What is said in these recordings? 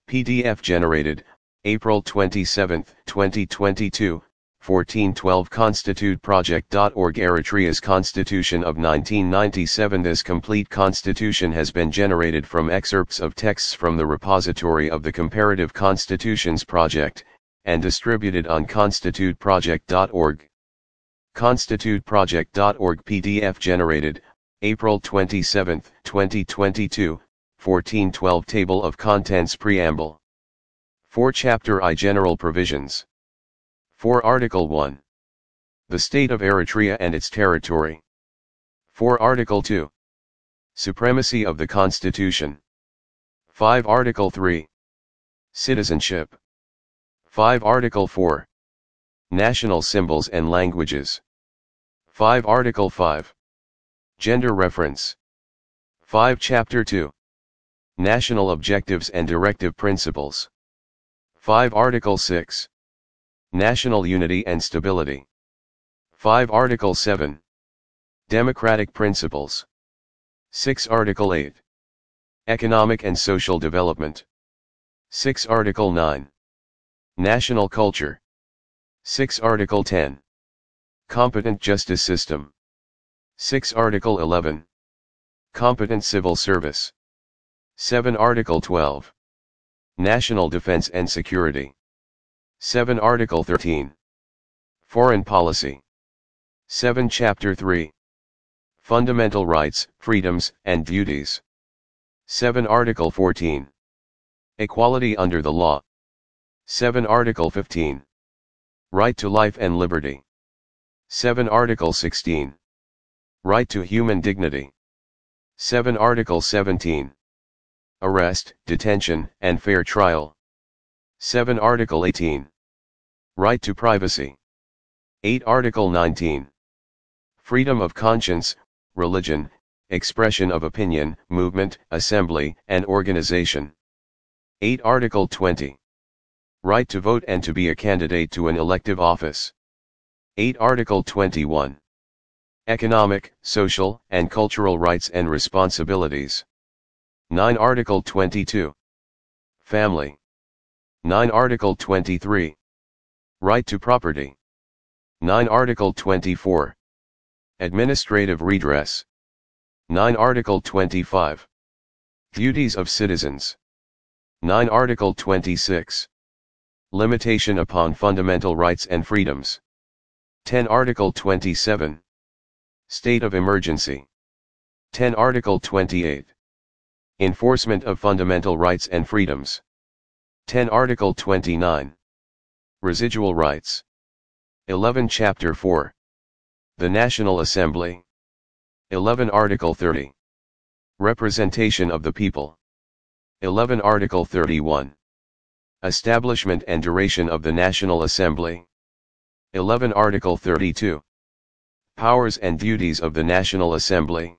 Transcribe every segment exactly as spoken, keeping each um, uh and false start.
P D F generated, April twenty-seventh, twenty twenty-two, fourteen twelve constitute project dot org Eritrea's Constitution of nineteen ninety-seven. This complete constitution has been generated from excerpts of texts from the repository of the Comparative Constitutions Project, and distributed on constitute project dot org. constitute project dot org P D F generated, April twenty-seventh, twenty twenty-two, fourteen twelve Table of Contents Preamble. four Chapter I General Provisions. four Article one. The State of Eritrea and its Territory. four Article two. Supremacy of the Constitution. five Article three. Citizenship. five Article four. National Symbols and Languages. five Article five. Gender Reference. five Chapter two. National Objectives and Directive Principles. five Article six. National Unity and Stability. five Article seven. Democratic Principles. six Article eight. Economic and Social Development. six Article nine. National Culture. six Article ten. Competent Justice System. six Article eleven. Competent Civil Service. seven Article twelve. National Defense and Security. seven Article thirteen. Foreign Policy. seven Chapter three. Fundamental Rights, Freedoms, and Duties. seven Article fourteen. Equality under the law. seven Article fifteen. Right to life and liberty. seven Article sixteen. Right to human dignity. seven Article seventeen. Arrest, detention, and fair trial. seven Article eighteen. Right to privacy. eight Article nineteen. Freedom of conscience, religion, expression of opinion, movement, assembly, and organization. eight Article twenty. Right to vote and to be a candidate to an elective office. eight Article twenty-one. Economic, social, and cultural rights and responsibilities. nine Article twenty-two. Family. nine Article twenty-three. Right to property. nine Article twenty-four. Administrative redress. nine Article twenty-five. Duties of citizens. nine Article twenty-six. Limitation upon fundamental rights and freedoms. ten Article twenty-seven. State of emergency. ten Article twenty-eight. Enforcement of fundamental rights and freedoms. ten Article twenty-nine. Residual rights. eleven Chapter four. The National Assembly. eleven Article thirty. Representation of the people. eleven Article thirty-one. Establishment and duration of the National Assembly. eleven Article thirty-two. Powers and duties of the National Assembly.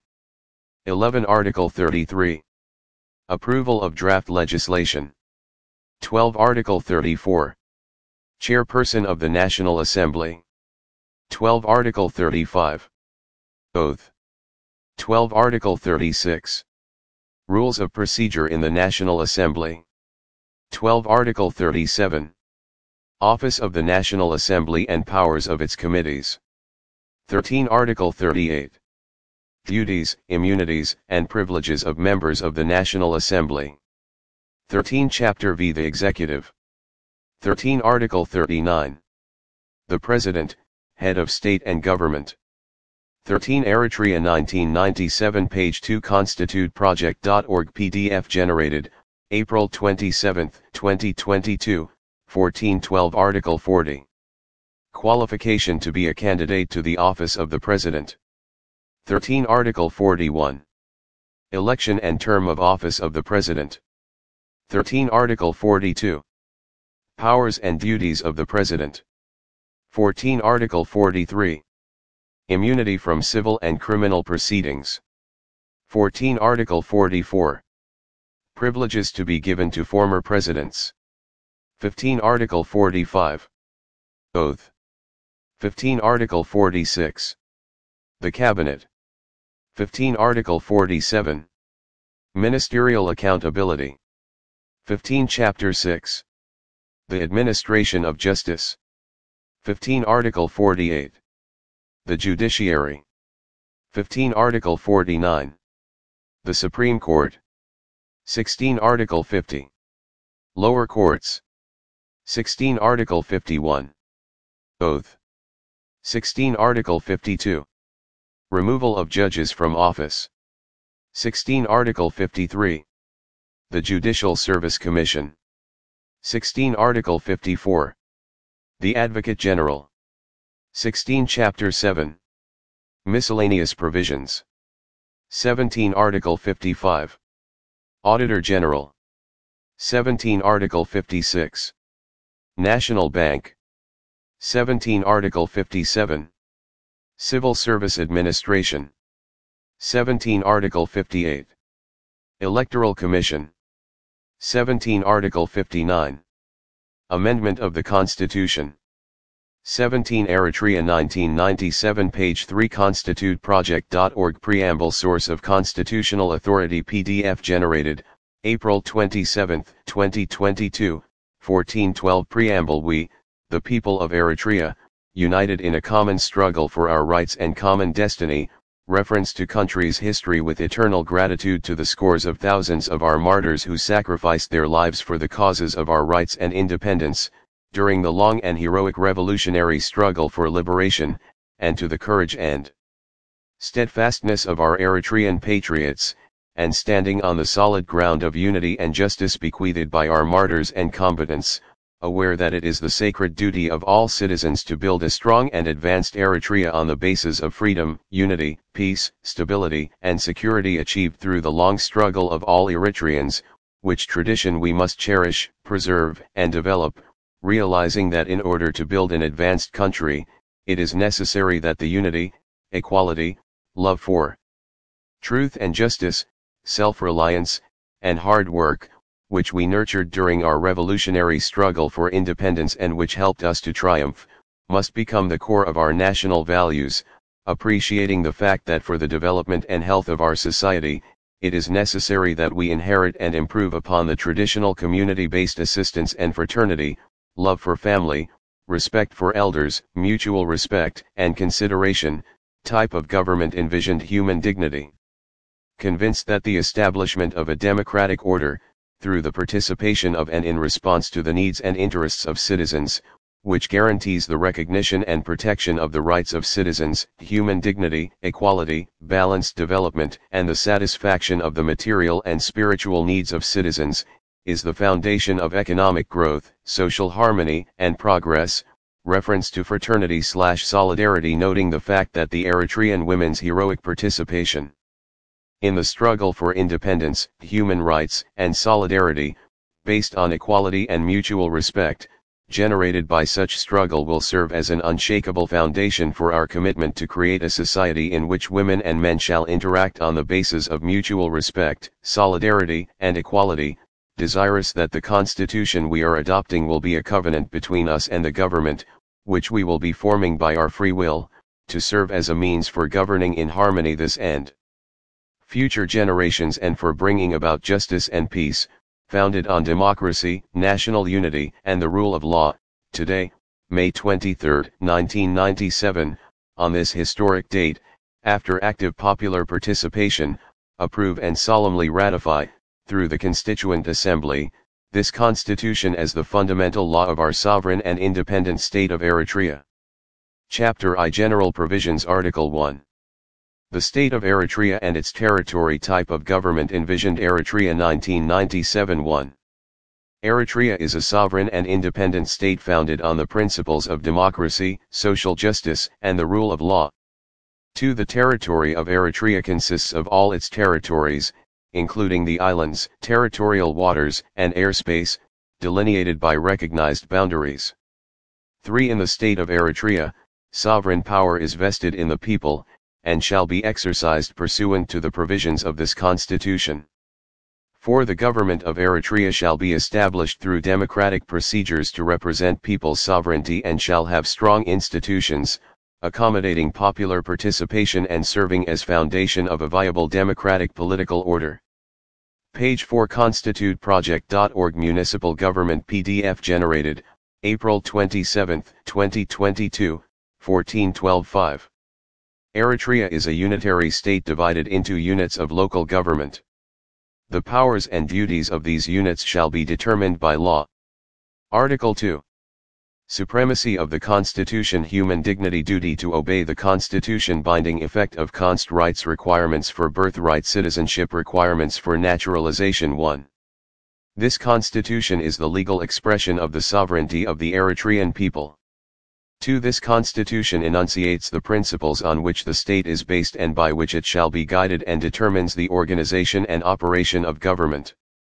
eleven Article thirty-three. Approval of draft legislation. twelve Article thirty-four. Chairperson of the National Assembly. twelve Article thirty-five. Oath. twelve Article thirty-six. Rules of procedure in the National Assembly. twelve Article thirty-seven. Office of the National Assembly and powers of its committees. thirteen Article thirty-eight. Duties, immunities, and privileges of members of the National Assembly. thirteen Chapter V. The Executive. thirteen Article thirty-nine. The President, Head of State and Government. thirteen Eritrea nineteen ninety-seven Page two constitute project dot org P D F generated, April twenty-seventh, twenty twenty-two, fourteen twelve Article forty. Qualification to be a candidate to the office of the President. thirteen Article forty-one. Election and term of office of the President. thirteen Article forty-two. Powers and duties of the President. fourteen Article forty-three. Immunity from civil and criminal proceedings. fourteen Article forty-four. Privileges to be given to former presidents. fifteen Article forty-five. Oath. fifteen Article forty-six. The Cabinet. fifteen Article forty-seven. Ministerial accountability. fifteen Chapter six. The Administration of Justice. fifteen Article forty-eight. The Judiciary. fifteen Article forty-nine. The Supreme Court. sixteen Article fifty. Lower Courts. sixteen Article fifty-one. Oath. sixteen Article fifty-two. Removal of judges from office. sixteen Article fifty-three. The Judicial Service Commission. sixteen Article fifty-four. The Advocate General. sixteen Chapter seven. Miscellaneous Provisions. seventeen Article fifty-five. Auditor General. seventeen Article fifty-six. National Bank. seventeen Article fifty-seven. Civil Service Administration. seventeen Article fifty-eight. Electoral Commission. seventeen Article fifty-nine. Amendment of the Constitution. seventeen Eritrea nineteen ninety-seven Page three Constitute Project dot org Preamble Source of Constitutional Authority P D F generated, April twenty-seventh, twenty twenty-two, fourteen twelve Preamble We, the people of Eritrea, united in a common struggle for our rights and common destiny, reference to country's history with eternal gratitude to the scores of thousands of our martyrs who sacrificed their lives for the causes of our rights and independence, during the long and heroic revolutionary struggle for liberation, and to the courage and steadfastness of our Eritrean patriots, and standing on the solid ground of unity and justice bequeathed by our martyrs and combatants, aware that it is the sacred duty of all citizens to build a strong and advanced Eritrea on the basis of freedom, unity, peace, stability, and security achieved through the long struggle of all Eritreans, which tradition we must cherish, preserve, and develop, realizing that in order to build an advanced country, it is necessary that the unity, equality, love for truth and justice, self-reliance, and hard work, which we nurtured during our revolutionary struggle for independence and which helped us to triumph, must become the core of our national values, appreciating the fact that for the development and health of our society, it is necessary that we inherit and improve upon the traditional community-based assistance and fraternity, love for family, respect for elders, mutual respect and consideration, type of government envisioned human dignity. Convinced that the establishment of a democratic order, through the participation of and in response to the needs and interests of citizens, which guarantees the recognition and protection of the rights of citizens, human dignity, equality, balanced development, and the satisfaction of the material and spiritual needs of citizens, is the foundation of economic growth, social harmony, and progress. Reference to fraternity slash solidarity, noting the fact that the Eritrean women's heroic participation in the struggle for independence, human rights, and solidarity, based on equality and mutual respect, generated by such struggle will serve as an unshakable foundation for our commitment to create a society in which women and men shall interact on the basis of mutual respect, solidarity, and equality, desirous that the Constitution we are adopting will be a covenant between us and the government, which we will be forming by our free will, to serve as a means for governing in harmony this end. Future generations and for bringing about justice and peace, founded on democracy, national unity, and the rule of law. Today, May twenty-third, nineteen ninety-seven, on this historic date, after active popular participation, approve and solemnly ratify, through the Constituent Assembly, this Constitution as the fundamental law of our sovereign and independent state of Eritrea. Chapter I General Provisions Article one. The State of Eritrea and its territory. Type of government envisioned. Eritrea nineteen ninety-seven. one. Eritrea is a sovereign and independent state founded on the principles of democracy, social justice, and the rule of law. two. The territory of Eritrea consists of all its territories, including the islands, territorial waters, and airspace, delineated by recognized boundaries. three. In the state of Eritrea, sovereign power is vested in the people, and shall be exercised pursuant to the provisions of this Constitution. four. The government of Eritrea shall be established through democratic procedures to represent people's sovereignty and shall have strong institutions, accommodating popular participation and serving as foundation of a viable democratic political order. Page four constitute project dot org Municipal Government P D F generated, April twenty-seventh, twenty twenty-two, fourteen twelve five. Eritrea is a unitary state divided into units of local government. The powers and duties of these units shall be determined by law. Article two. Supremacy of the Constitution. Human dignity. Duty to obey the Constitution. Binding effect of const rights. Requirements for birthright. Citizenship. Requirements for naturalization. one. This Constitution is the legal expression of the sovereignty of the Eritrean people. two. This Constitution enunciates the principles on which the state is based and by which it shall be guided, and determines the organization and operation of government.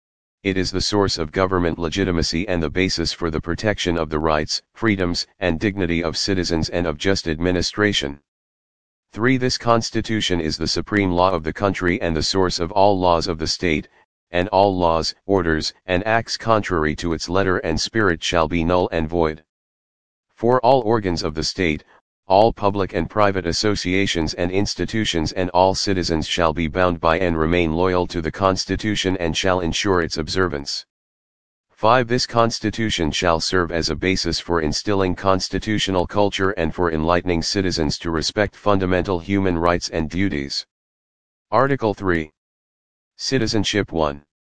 It is the source of government legitimacy and the basis for the protection of the rights, freedoms, and dignity of citizens and of just administration. three. This Constitution is the supreme law of the country and the source of all laws of the state, and all laws, orders, and acts contrary to its letter and spirit shall be null and void. four. All organs of the state, all public and private associations and institutions and all citizens shall be bound by and remain loyal to the Constitution and shall ensure its observance. five. This Constitution shall serve as a basis for instilling constitutional culture and for enlightening citizens to respect fundamental human rights and duties. Article three. Citizenship. one.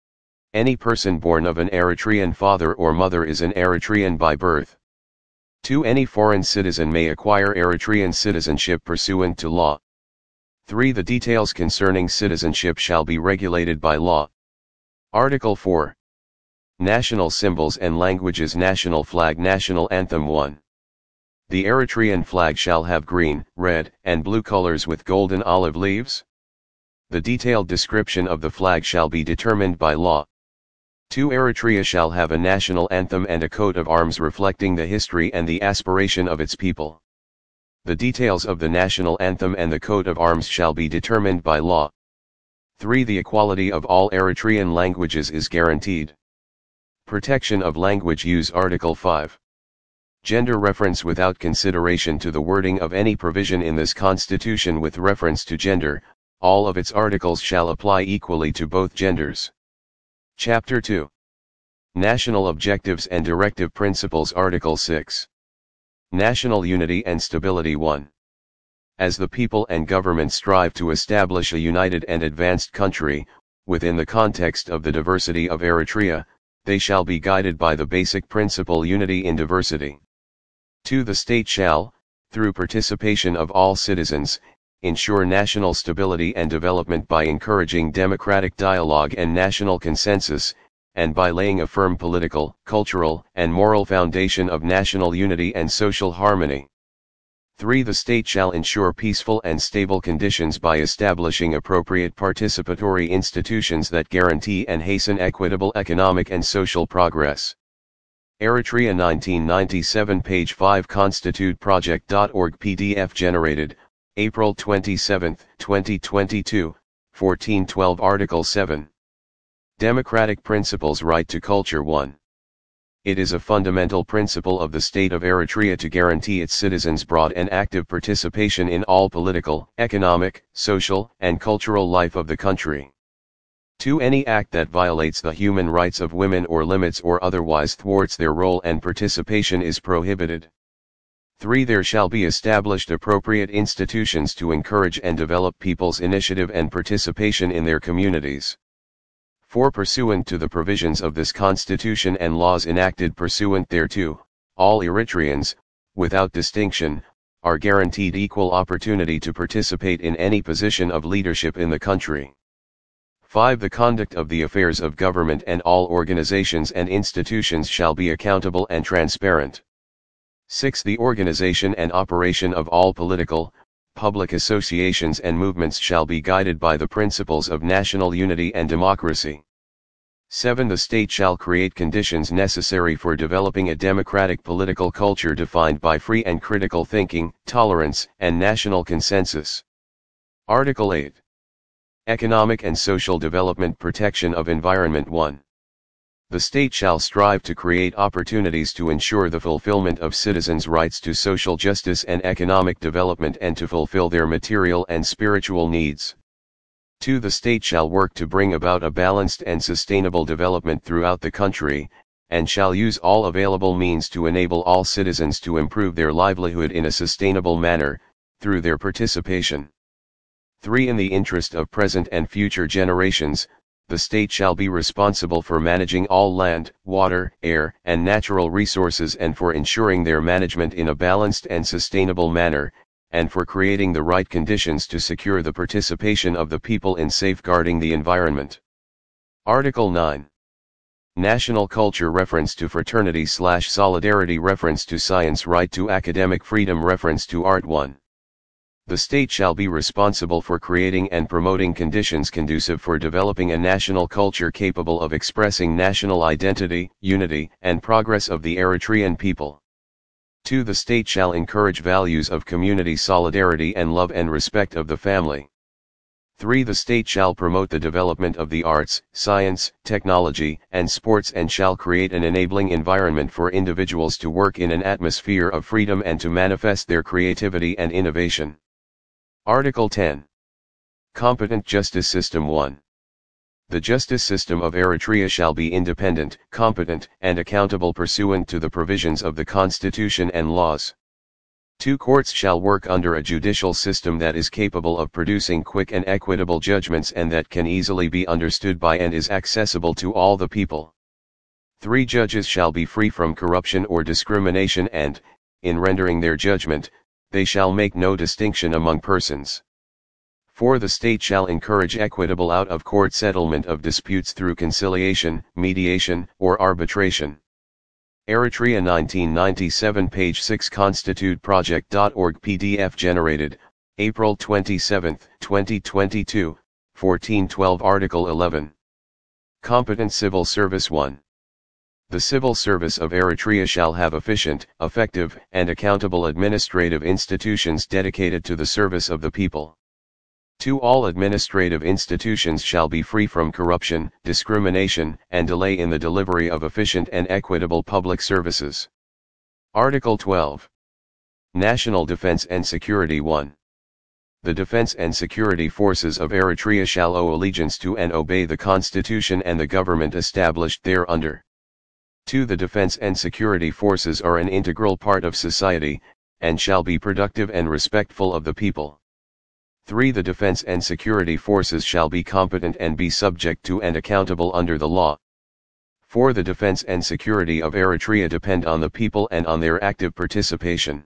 Any person born of an Eritrean father or mother is an Eritrean by birth. two. Any foreign citizen may acquire Eritrean citizenship pursuant to law. three. The details concerning citizenship shall be regulated by law. Article four. National symbols and languages. National flag. National anthem. one. The Eritrean flag shall have green, red, and blue colors with golden olive leaves. The detailed description of the flag shall be determined by law. two. Eritrea shall have a national anthem and a coat of arms reflecting the history and the aspiration of its people. The details of the national anthem and the coat of arms shall be determined by law. three. The equality of all Eritrean languages is guaranteed. Protection of language use. Article five. Gender reference. Without consideration to the wording of any provision in this Constitution with reference to gender, all of its articles shall apply equally to both genders. Chapter two. National Objectives and Directive Principles. Article six. National Unity and Stability. one. As the people and government strive to establish a united and advanced country, within the context of the diversity of Eritrea, they shall be guided by the basic principle unity in diversity. two. The state shall, through participation of all citizens, ensure national stability and development by encouraging democratic dialogue and national consensus, and by laying a firm political, cultural, and moral foundation of national unity and social harmony. three. The state shall ensure peaceful and stable conditions by establishing appropriate participatory institutions that guarantee and hasten equitable economic and social progress. Eritrea nineteen ninety-seven. Page five constitute project dot org P D F generated, April twenty-seventh, twenty twenty-two, fourteen twelve. Article seven. Democratic Principles. Right to Culture. one. It is a fundamental principle of the state of Eritrea to guarantee its citizens broad and active participation in all political, economic, social, and cultural life of the country. two. Any act that violates the human rights of women or limits or otherwise thwarts their role and participation is prohibited. three. There shall be established appropriate institutions to encourage and develop people's initiative and participation in their communities. four. Pursuant to the provisions of this Constitution and laws enacted pursuant thereto, all Eritreans, without distinction, are guaranteed equal opportunity to participate in any position of leadership in the country. five. The conduct of the affairs of government and all organizations and institutions shall be accountable and transparent. six. The organization and operation of all political, public associations and movements shall be guided by the principles of national unity and democracy. seven. The state shall create conditions necessary for developing a democratic political culture defined by free and critical thinking, tolerance, and national consensus. Article eight. Economic and Social Development. Protection of Environment. one. The state shall strive to create opportunities to ensure the fulfillment of citizens' rights to social justice and economic development and to fulfill their material and spiritual needs. two. The state shall work to bring about a balanced and sustainable development throughout the country, and shall use all available means to enable all citizens to improve their livelihood in a sustainable manner, through their participation. three. In the interest of present and future generations, the state shall be responsible for managing all land, water, air, and natural resources and for ensuring their management in a balanced and sustainable manner, and for creating the right conditions to secure the participation of the people in safeguarding the environment. Article nine. National culture reference to fraternity slash solidarity reference to science right to academic freedom reference to art one. The state shall be responsible for creating and promoting conditions conducive for developing a national culture capable of expressing national identity, unity, and progress of the Eritrean people. two. The state shall encourage values of community solidarity and love and respect of the family. three. The state shall promote the development of the arts, science, technology, and sports and shall create an enabling environment for individuals to work in an atmosphere of freedom and to manifest their creativity and innovation. Article ten. Competent Justice System one. The justice system of Eritrea shall be independent, competent, and accountable pursuant to the provisions of the Constitution and laws. two. Courts shall work under a judicial system that is capable of producing quick and equitable judgments and that can easily be understood by and is accessible to all the people. three. Judges shall be free from corruption or discrimination and, in rendering their judgment, they shall make no distinction among persons. four. The state shall encourage equitable out-of-court settlement of disputes through conciliation, mediation, or arbitration. Eritrea nineteen ninety-seven, page six, constitute project dot org P D F generated, April twenty-seventh, twenty twenty-two, fourteen twelve. Article eleven. Competent Civil Service one. The civil service of Eritrea shall have efficient, effective, and accountable administrative institutions dedicated to the service of the people. two. All administrative institutions shall be free from corruption, discrimination, and delay in the delivery of efficient and equitable public services. Article twelve. National Defense and Security one. The defense and security forces of Eritrea shall owe allegiance to and obey the Constitution and the government established thereunder. two. The defense and security forces are an integral part of society, and shall be productive and respectful of the people. three. The defense and security forces shall be competent and be subject to and accountable under the law. four. The defense and security of Eritrea depend on the people and on their active participation.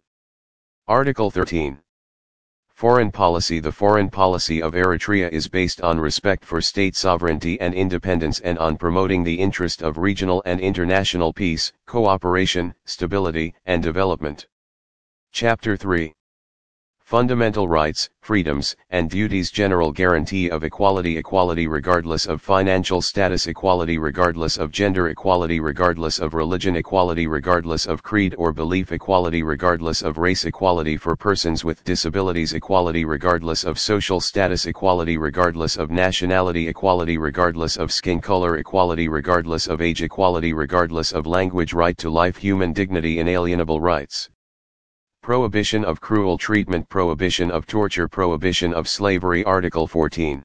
Article thirteen. Foreign Policy. The foreign policy of Eritrea is based on respect for state sovereignty and independence and on promoting the interest of regional and international peace, cooperation, stability, and development. Chapter three. Fundamental Rights, Freedoms, and Duties. General Guarantee of Equality. Equality regardless of financial status. Equality regardless of gender. Equality regardless of religion. Equality regardless of creed or belief. Equality regardless of race. Equality for persons with disabilities. Equality regardless of social status. Equality regardless of nationality. Equality regardless of skin color. Equality regardless of age. Equality regardless of language. Right to life. Human dignity. Inalienable rights. Prohibition of cruel treatment. Prohibition of torture. Prohibition of slavery. Article fourteen.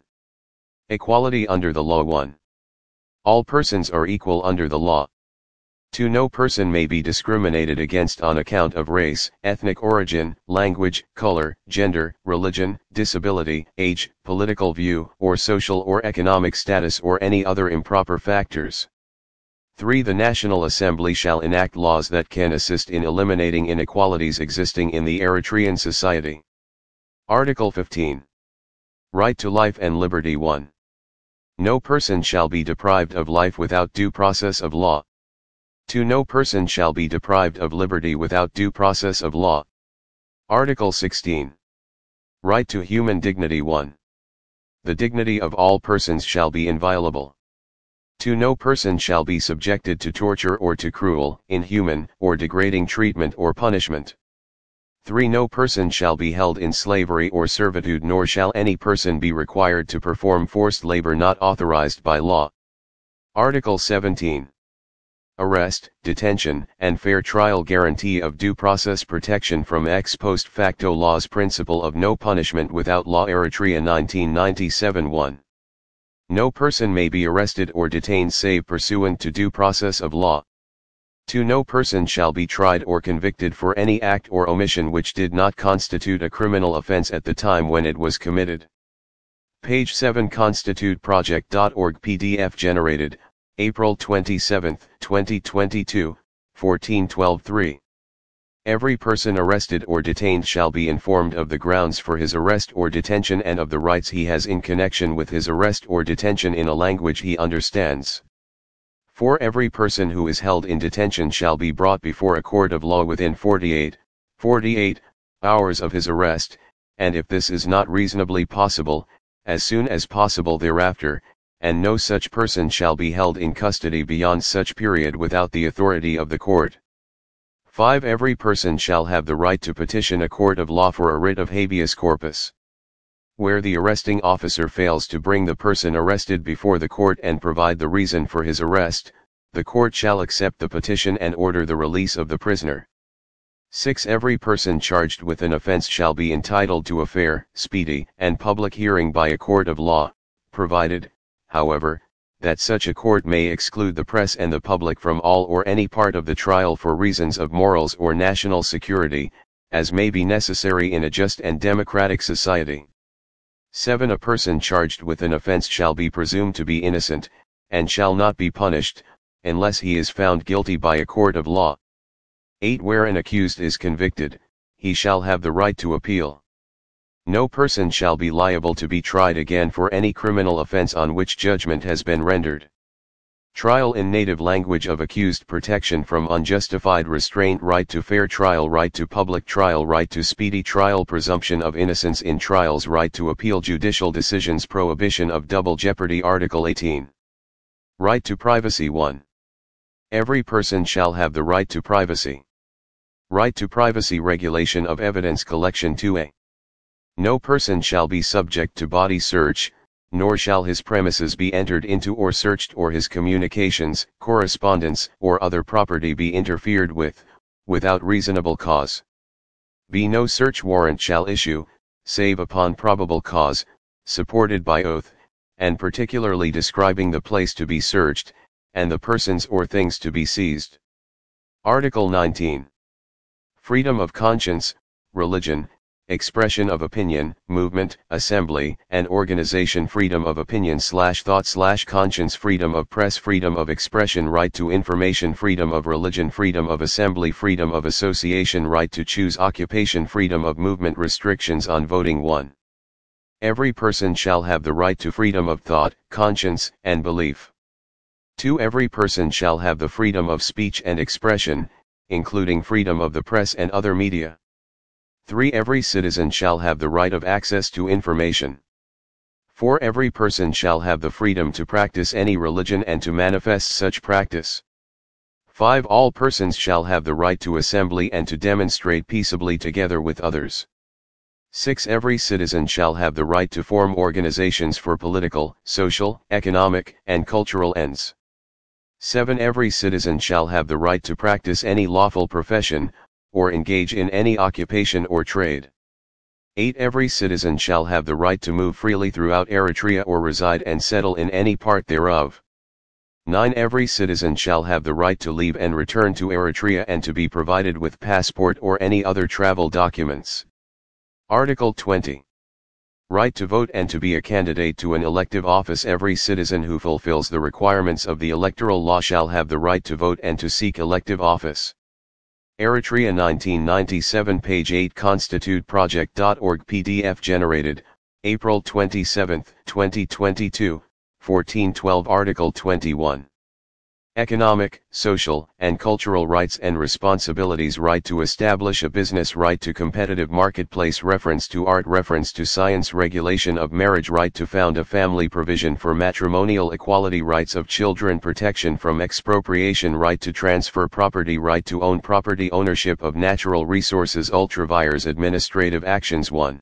Equality under the law. one. All persons are equal under the law. two. No person may be discriminated against on account of race, ethnic origin, language, color, gender, religion, disability, age, political view, or social or economic status or any other improper factors. three. The National Assembly shall enact laws that can assist in eliminating inequalities existing in the Eritrean society. Article fifteen. Right to life and liberty. one. No person shall be deprived of life without due process of law. two. No person shall be deprived of liberty without due process of law. Article sixteen. Right to human dignity. one. The dignity of all persons shall be inviolable. two. No person shall be subjected to torture or to cruel, inhuman, or degrading treatment or punishment. three. No person shall be held in slavery or servitude, nor shall any person be required to perform forced labor not authorized by law. Article seventeen. arrest, detention, and fair trial, guarantee of due process, protection from ex post facto laws, principle of no punishment without law. Eritrea nineteen ninety-seven one. No person may be arrested or detained save pursuant to due process of law. two. No person shall be tried or convicted for any act or omission which did not constitute a criminal offense at the time when it was committed. Page seven, constitute project dot org P D F generated, April twenty-seventh, twenty twenty-two, fourteen twelve three. Every person arrested or detained shall be informed of the grounds for his arrest or detention and of the rights he has in connection with his arrest or detention in a language he understands. four. Every person who is held in detention shall be brought before a court of law within forty-eight, forty-eight hours of his arrest, and if this is not reasonably possible, as soon as possible thereafter, and no such person shall be held in custody beyond such period without the authority of the court. five. Every person shall have the right to petition a court of law for a writ of habeas corpus. Where the arresting officer fails to bring the person arrested before the court and provide the reason for his arrest, the court shall accept the petition and order the release of the prisoner. six. Every person charged with an offense shall be entitled to a fair, speedy, and public hearing by a court of law, provided, however, that such a court may exclude the press and the public from all or any part of the trial for reasons of morals or national security, as may be necessary in a just and democratic society. seven. A person charged with an offense shall be presumed to be innocent, and shall not be punished, unless he is found guilty by a court of law. eight. Where an accused is convicted, he shall have the right to appeal. No person shall be liable to be tried again for any criminal offense on which judgment has been rendered. Trial in native language of accused, protection from unjustified restraint, right to fair trial, right to public trial, right to speedy trial, presumption of innocence in trials, right to appeal judicial decisions, prohibition of double jeopardy. Article eighteen. Right to privacy. one. Every person shall have the right to privacy. Right to privacy, regulation of evidence collection. two A. No person shall be subject to body search, nor shall his premises be entered into or searched, or his communications, correspondence, or other property be interfered with, without reasonable cause. B. No search warrant shall issue, save upon probable cause, supported by oath, and particularly describing the place to be searched, and the persons or things to be seized. Article nineteen. Freedom of conscience, religion, expression of opinion, movement, assembly, and organization. Freedom of opinion slash thought slash conscience. Freedom of press, freedom of expression, right to information. Freedom of religion, freedom of assembly, freedom of association, right to choose occupation. Freedom of movement, restrictions on voting. one. Every person shall have the right to freedom of thought, conscience, and belief. two. Every person shall have the freedom of speech and expression, including freedom of the press and other media. three. Every citizen shall have the right of access to information. four. Every person shall have the freedom to practice any religion and to manifest such practice. five. All persons shall have the right to assembly and to demonstrate peaceably together with others. six. Every citizen shall have the right to form organizations for political, social, economic, and cultural ends. seven. Every citizen shall have the right to practice any lawful profession, or engage in any occupation or trade. eight. Every citizen shall have the right to move freely throughout Eritrea or reside and settle in any part thereof. nine. Every citizen shall have the right to leave and return to Eritrea and to be provided with passport or any other travel documents. Article twenty. Right to vote and to be a candidate to an elective office. Every citizen who fulfills the requirements of the electoral law shall have the right to vote and to seek elective office. Eritrea nineteen ninety-seven, page eight, constitute project dot org P D F generated, April twenty-seventh, twenty twenty-two, fourteen twelve. Article twenty-one. Economic, social, and cultural rights and responsibilities. Right to establish a business. Right to competitive marketplace. Reference to art. Reference to science. Regulation of marriage. Right to found a family. Provision for matrimonial equality. Rights of children. Protection from expropriation. Right to transfer property. Right to own property. Ownership of natural resources. Ultravirus. Administrative actions. one.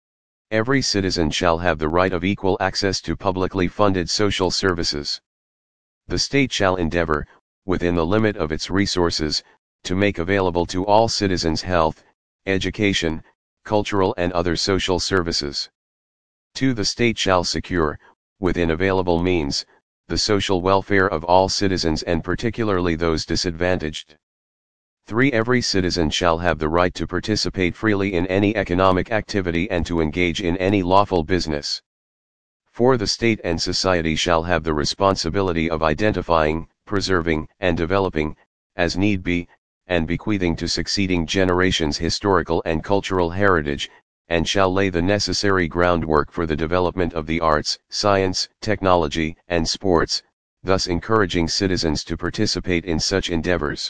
Every citizen shall have the right of equal access to publicly funded social services. The state shall endeavor, within the limit of its resources, to make available to all citizens health, education, cultural and other social services. two. The state shall secure, within available means, the social welfare of all citizens and particularly those disadvantaged. three. Every citizen shall have the right to participate freely in any economic activity and to engage in any lawful business. four. The state and society shall have the responsibility of identifying, preserving, and developing, as need be, and bequeathing to succeeding generations historical and cultural heritage, and shall lay the necessary groundwork for the development of the arts, science, technology, and sports, thus encouraging citizens to participate in such endeavors.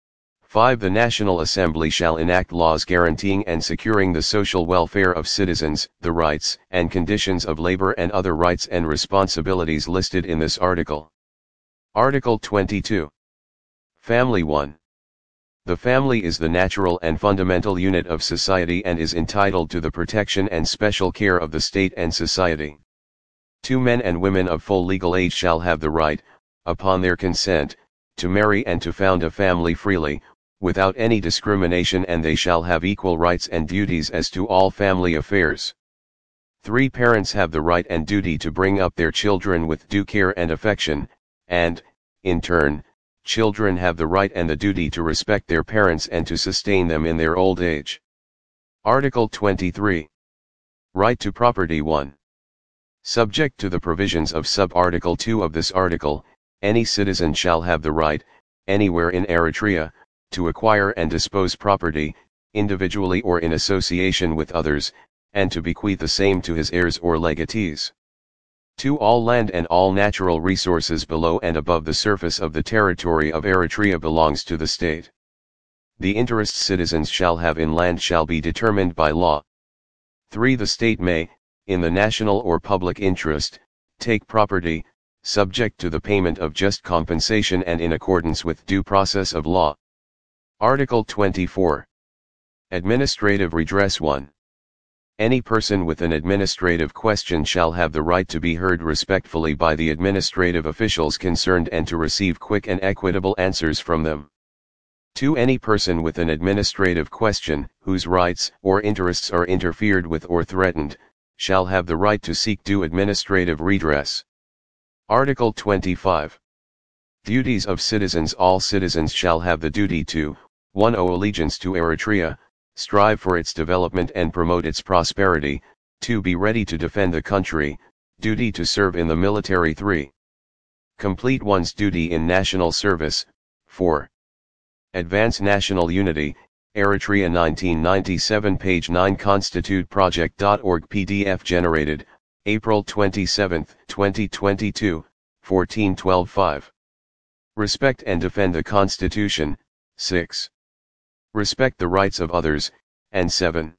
five. The National Assembly shall enact laws guaranteeing and securing the social welfare of citizens, the rights and conditions of labor and other rights and responsibilities listed in this article. Article twenty-two. Family. one. The family is the natural and fundamental unit of society and is entitled to the protection and special care of the state and society. two. Men and women of full legal age shall have the right, upon their consent, to marry and to found a family freely, without any discrimination, and they shall have equal rights and duties as to all family affairs. three. Parents have the right and duty to bring up their children with due care and affection, and, in turn, children have the right and the duty to respect their parents and to sustain them in their old age. Article twenty-three. Right to property. one. Subject to the provisions of sub-article two of this article, any citizen shall have the right, anywhere in Eritrea, to acquire and dispose property, individually or in association with others, and to bequeath the same to his heirs or legatees. two. All land and all natural resources below and above the surface of the territory of Eritrea belongs to the state. The interests citizens shall have in land shall be determined by law. three. The state may, in the national or public interest, take property, subject to the payment of just compensation and in accordance with due process of law. Article twenty-four. Administrative redress. one. Any person with an administrative question shall have the right to be heard respectfully by the administrative officials concerned and to receive quick and equitable answers from them. two. Any person with an administrative question, whose rights or interests are interfered with or threatened, shall have the right to seek due administrative redress. Article twenty-five. Duties of citizens. All citizens shall have the duty to, one. Owe allegiance to Eritrea, strive for its development and promote its prosperity, two. Be ready to defend the country, duty to serve in the military. three. Complete one's duty in national service. four. Advance national unity, Eritrea nineteen ninety-seven, page nine, constitute project dot org, P D F generated, April twenty-seventh, twenty twenty-two, fourteen twelve five. Respect and defend the Constitution. six. Respect the rights of others, and seven.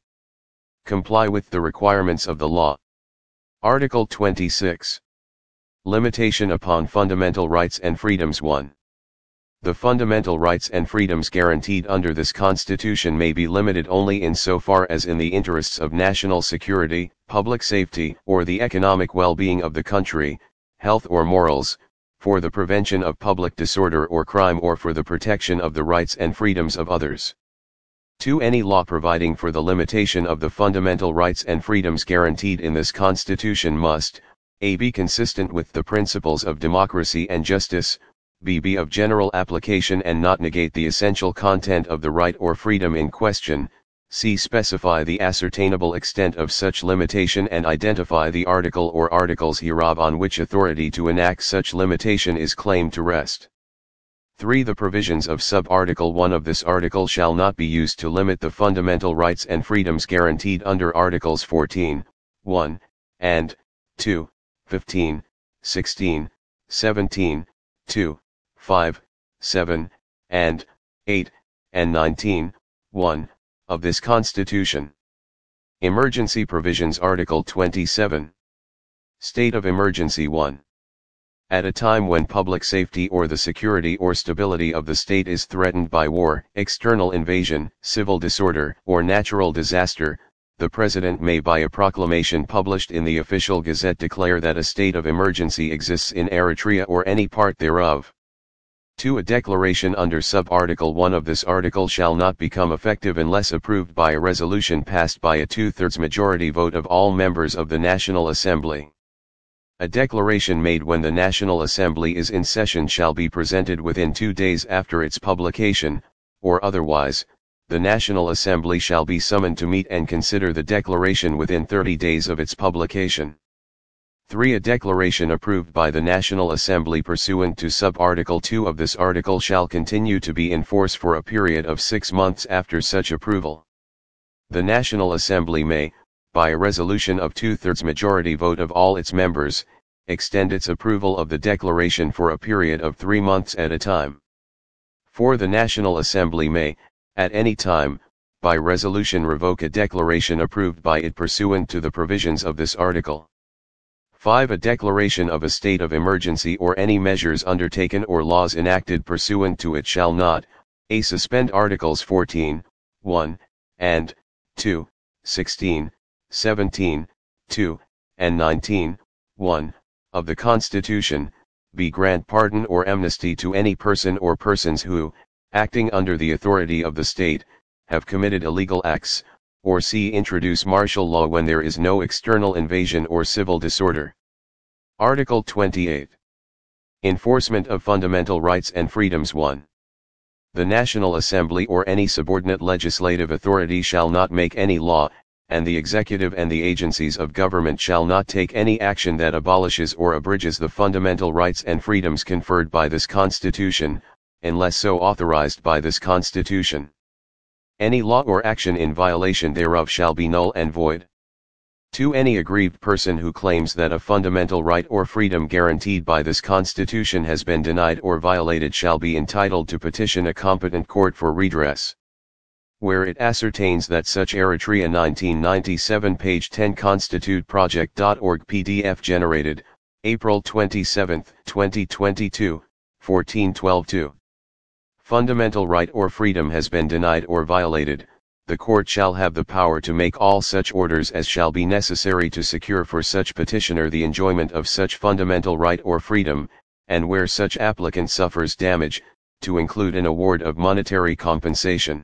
Comply with the requirements of the law. Article twenty-six. Limitation upon fundamental rights and freedoms. one. The fundamental rights and freedoms guaranteed under this Constitution may be limited only insofar as in the interests of national security, public safety, or the economic well-being of the country, health or morals, for the prevention of public disorder or crime, or for the protection of the rights and freedoms of others. two. Any law providing for the limitation of the fundamental rights and freedoms guaranteed in this Constitution must, a. be consistent with the principles of democracy and justice, b. be of general application and not negate the essential content of the right or freedom in question, c. specify the ascertainable extent of such limitation and identify the article or articles hereof on which authority to enact such limitation is claimed to rest. three. The provisions of sub-article one of this article shall not be used to limit the fundamental rights and freedoms guaranteed under Articles fourteen, one, and two, fifteen, sixteen, seventeen, two, five, seven, and eight, and nineteen, one, of this Constitution. Emergency Provisions. Article twenty-seven. State of Emergency. one. At a time when public safety or the security or stability of the state is threatened by war, external invasion, civil disorder, or natural disaster, the President may by a proclamation published in the Official Gazette declare that a state of emergency exists in Eritrea or any part thereof. two. A declaration under sub-article one of this article shall not become effective unless approved by a resolution passed by a two-thirds majority vote of all members of the National Assembly. A declaration made when the National Assembly is in session shall be presented within two days after its publication, or otherwise, the National Assembly shall be summoned to meet and consider the declaration within thirty days of its publication. three. A declaration approved by the National Assembly pursuant to sub-article two of this article shall continue to be in force for a period of six months after such approval. The National Assembly may, by a resolution of two-thirds majority vote of all its members, extend its approval of the declaration for a period of three months at a time. four. The National Assembly may, at any time, by resolution revoke a declaration approved by it pursuant to the provisions of this article. five. A declaration of a state of emergency or any measures undertaken or laws enacted pursuant to it shall not, a. Suspend Articles fourteen, one, and, two, sixteen, seventeen, two, and nineteen, one, of the Constitution, b. Grant pardon or amnesty to any person or persons who, acting under the authority of the state, have committed illegal acts, or c. Introduce martial law when there is no external invasion or civil disorder. Article twenty-eight. Enforcement of Fundamental Rights and Freedoms one. The National Assembly or any subordinate legislative authority shall not make any law, and the executive and the agencies of government shall not take any action that abolishes or abridges the fundamental rights and freedoms conferred by this Constitution, unless so authorized by this Constitution. Any law or action in violation thereof shall be null and void. two. Any aggrieved person who claims that a fundamental right or freedom guaranteed by this Constitution has been denied or violated shall be entitled to petition a competent court for redress. Where it ascertains that such Eritrea nineteen ninety-seven page ten constitute project dot org P D F generated, April twenty-seventh, twenty twenty-two, fourteen twelve two. Fundamental right or freedom has been denied or violated, the court shall have the power to make all such orders as shall be necessary to secure for such petitioner the enjoyment of such fundamental right or freedom, and where such applicant suffers damage, to include an award of monetary compensation.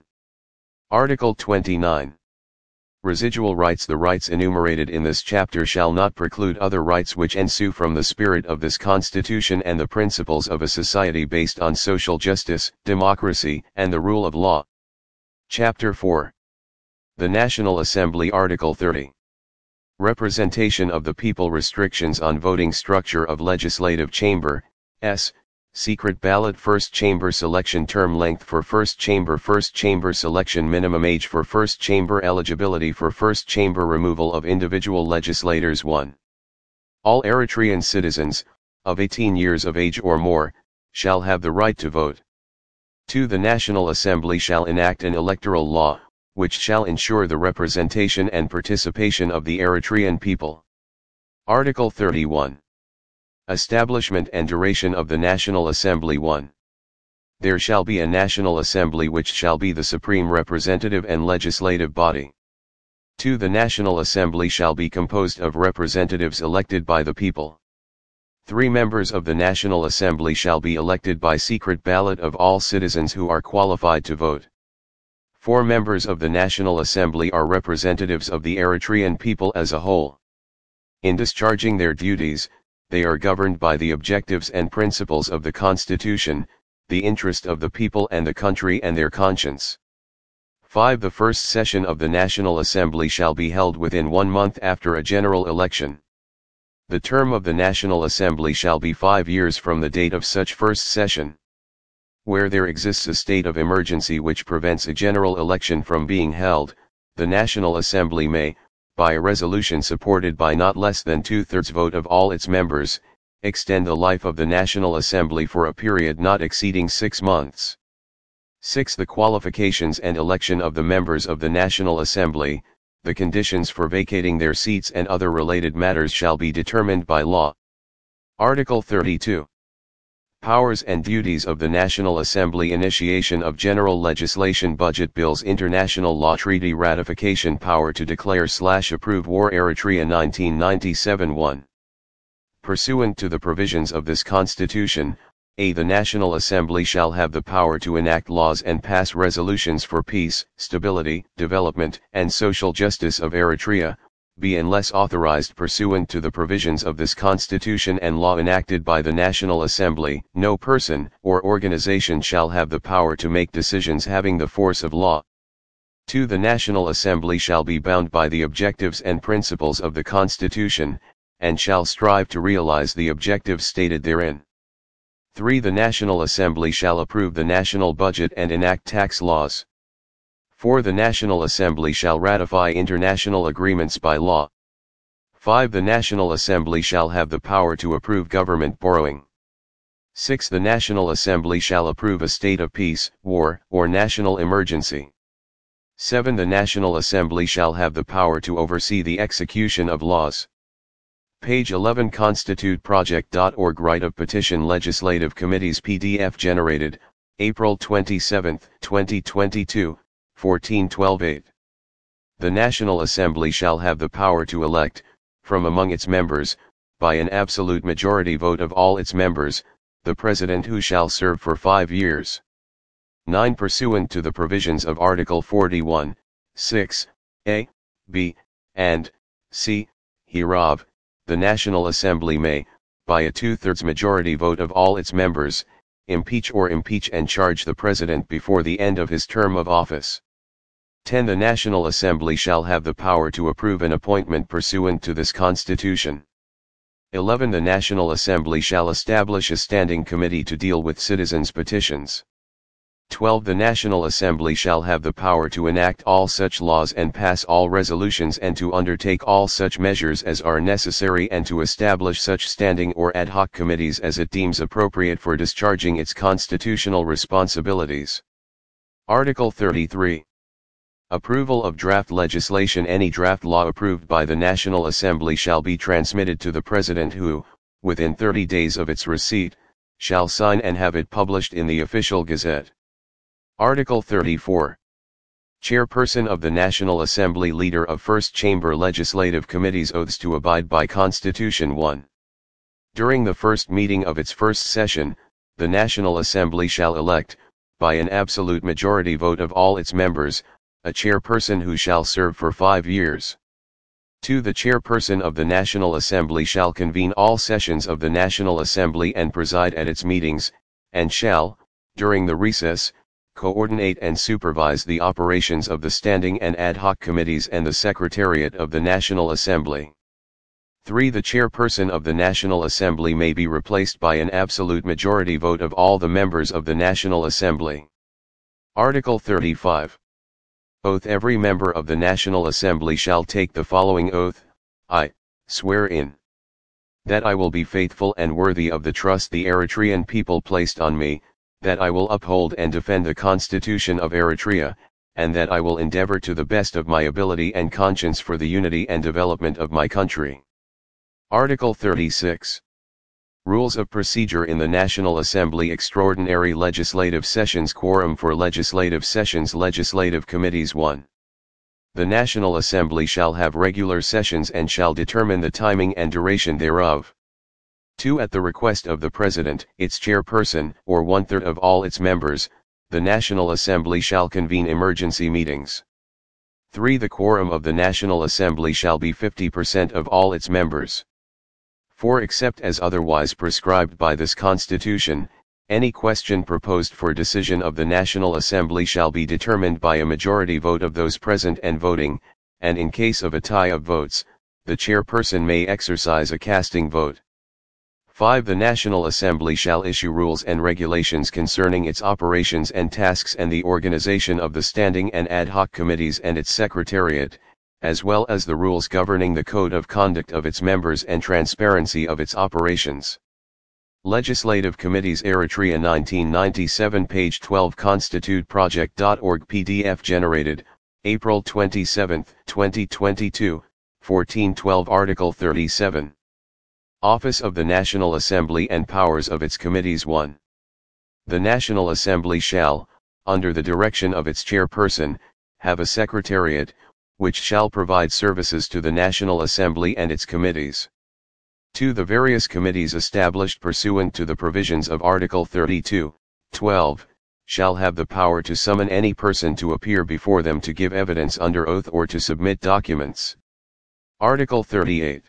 Article twenty-nine. Residual rights. The rights enumerated in this chapter shall not preclude other rights which ensue from the spirit of this Constitution and the principles of a society based on social justice, democracy, and the rule of law. Chapter four. The National Assembly. Article thirty. Representation of the people. Restrictions on voting structure of Legislative Chamber, S. Secret ballot. First chamber selection. Term length for first chamber. First chamber selection. Minimum age for first chamber. Eligibility for first chamber. Removal of individual legislators. one. All Eritrean citizens, of eighteen years of age or more, shall have the right to vote. two. The National Assembly shall enact an electoral law, which shall ensure the representation and participation of the Eritrean people. Article thirty-one. Establishment and duration of the National Assembly. one. There shall be a National Assembly which shall be the supreme representative and legislative body. two. The National Assembly shall be composed of representatives elected by the people. Three members of the National Assembly shall be elected by secret ballot of all citizens who are qualified to vote. Four members of the National Assembly are representatives of the Eritrean people as a whole. In discharging their duties, they are governed by the objectives and principles of the Constitution, the interest of the people and the country and their conscience. five. The first session of the National Assembly shall be held within one month after a general election. The term of the National Assembly shall be five years from the date of such first session. Where there exists a state of emergency which prevents a general election from being held, the National Assembly may, by a resolution supported by not less than two-thirds vote of all its members, extend the life of the National Assembly for a period not exceeding six months. six. The qualifications and election of the members of the National Assembly, the conditions for vacating their seats and other related matters shall be determined by law. Article thirty-two. Powers and duties of the National Assembly. Initiation of general legislation. Budget bills. International law. Treaty ratification. Power to declare slash approve war. Eritrea nineteen ninety-seven. one. Pursuant to the provisions of this Constitution, A. The National Assembly shall have the power to enact laws and pass resolutions for peace, stability, development, and social justice of Eritrea. B. Unless authorized pursuant to the provisions of this Constitution and law enacted by the National Assembly, no person or organization shall have the power to make decisions having the force of law. two. The National Assembly shall be bound by the objectives and principles of the Constitution, and shall strive to realize the objectives stated therein. three. The National Assembly shall approve the national budget and enact tax laws. four. The National Assembly shall ratify international agreements by law. five. The National Assembly shall have the power to approve government borrowing. six. The National Assembly shall approve a state of peace, war, or national emergency. seven. The National Assembly shall have the power to oversee the execution of laws. Page eleven constitute project dot org Right of Petition Legislative Committees P D F generated, April twenty-seventh, twenty twenty-two, fourteen twelve eight. The National Assembly shall have the power to elect, from among its members, by an absolute majority vote of all its members, the President who shall serve for five years. nine. Pursuant to the provisions of Article forty-one, six, A, B, and C, hereof, the National Assembly may, by a two-thirds majority vote of all its members, impeach or impeach and charge the President before the end of his term of office. ten. The National Assembly shall have the power to approve an appointment pursuant to this Constitution. eleven. The National Assembly shall establish a standing committee to deal with citizens' petitions. twelve. The National Assembly shall have the power to enact all such laws and pass all resolutions and to undertake all such measures as are necessary and to establish such standing or ad hoc committees as it deems appropriate for discharging its constitutional responsibilities. Article thirty-three. Approval of draft legislation. Any draft law approved by the National Assembly shall be transmitted to the President who, within thirty days of its receipt, shall sign and have it published in the Official Gazette. Article thirty-four. Chairperson of the National Assembly. Leader of First Chamber Legislative Committees. Oaths to abide by Constitution. one. During the first meeting of its first session, the National Assembly shall elect, by an absolute majority vote of all its members, a chairperson who shall serve for five years. two. The chairperson of the National Assembly shall convene all sessions of the National Assembly and preside at its meetings, and shall, during the recess, coordinate and supervise the operations of the standing and ad hoc committees and the Secretariat of the National Assembly. three. The chairperson of the National Assembly may be replaced by an absolute majority vote of all the members of the National Assembly. Article thirty-five. Oath. Every member of the National Assembly shall take the following oath: I swear in that I will be faithful and worthy of the trust the Eritrean people placed on me, that I will uphold and defend the Constitution of Eritrea, and that I will endeavor to the best of my ability and conscience for the unity and development of my country. Article thirty-six. Rules of Procedure in the National Assembly. Extraordinary Legislative Sessions. Quorum for Legislative Sessions. Legislative Committees. one. The National Assembly shall have regular sessions and shall determine the timing and duration thereof. two. At the request of the President, its chairperson, or one-third of all its members, the National Assembly shall convene emergency meetings. three. The quorum of the National Assembly shall be fifty percent of all its members. four. Except as otherwise prescribed by this Constitution, any question proposed for decision of the National Assembly shall be determined by a majority vote of those present and voting, and in case of a tie of votes, the chairperson may exercise a casting vote. five. The National Assembly shall issue rules and regulations concerning its operations and tasks and the organization of the standing and ad hoc committees and its secretariat, as well as the rules governing the code of conduct of its members and transparency of its operations. Legislative Committees. Eritrea nineteen ninety-seven. Page twelve constitute project dot org P D F generated, April twenty-seventh, twenty twenty-two, fourteen twelve. Article thirty-seven. Office of the National Assembly and Powers of its Committees. one. The National Assembly shall, under the direction of its chairperson, have a secretariat, which shall provide services to the National Assembly and its committees. two. The various committees established pursuant to the provisions of Article thirty-two, twelve, shall have the power to summon any person to appear before them to give evidence under oath or to submit documents. Article thirty-eight.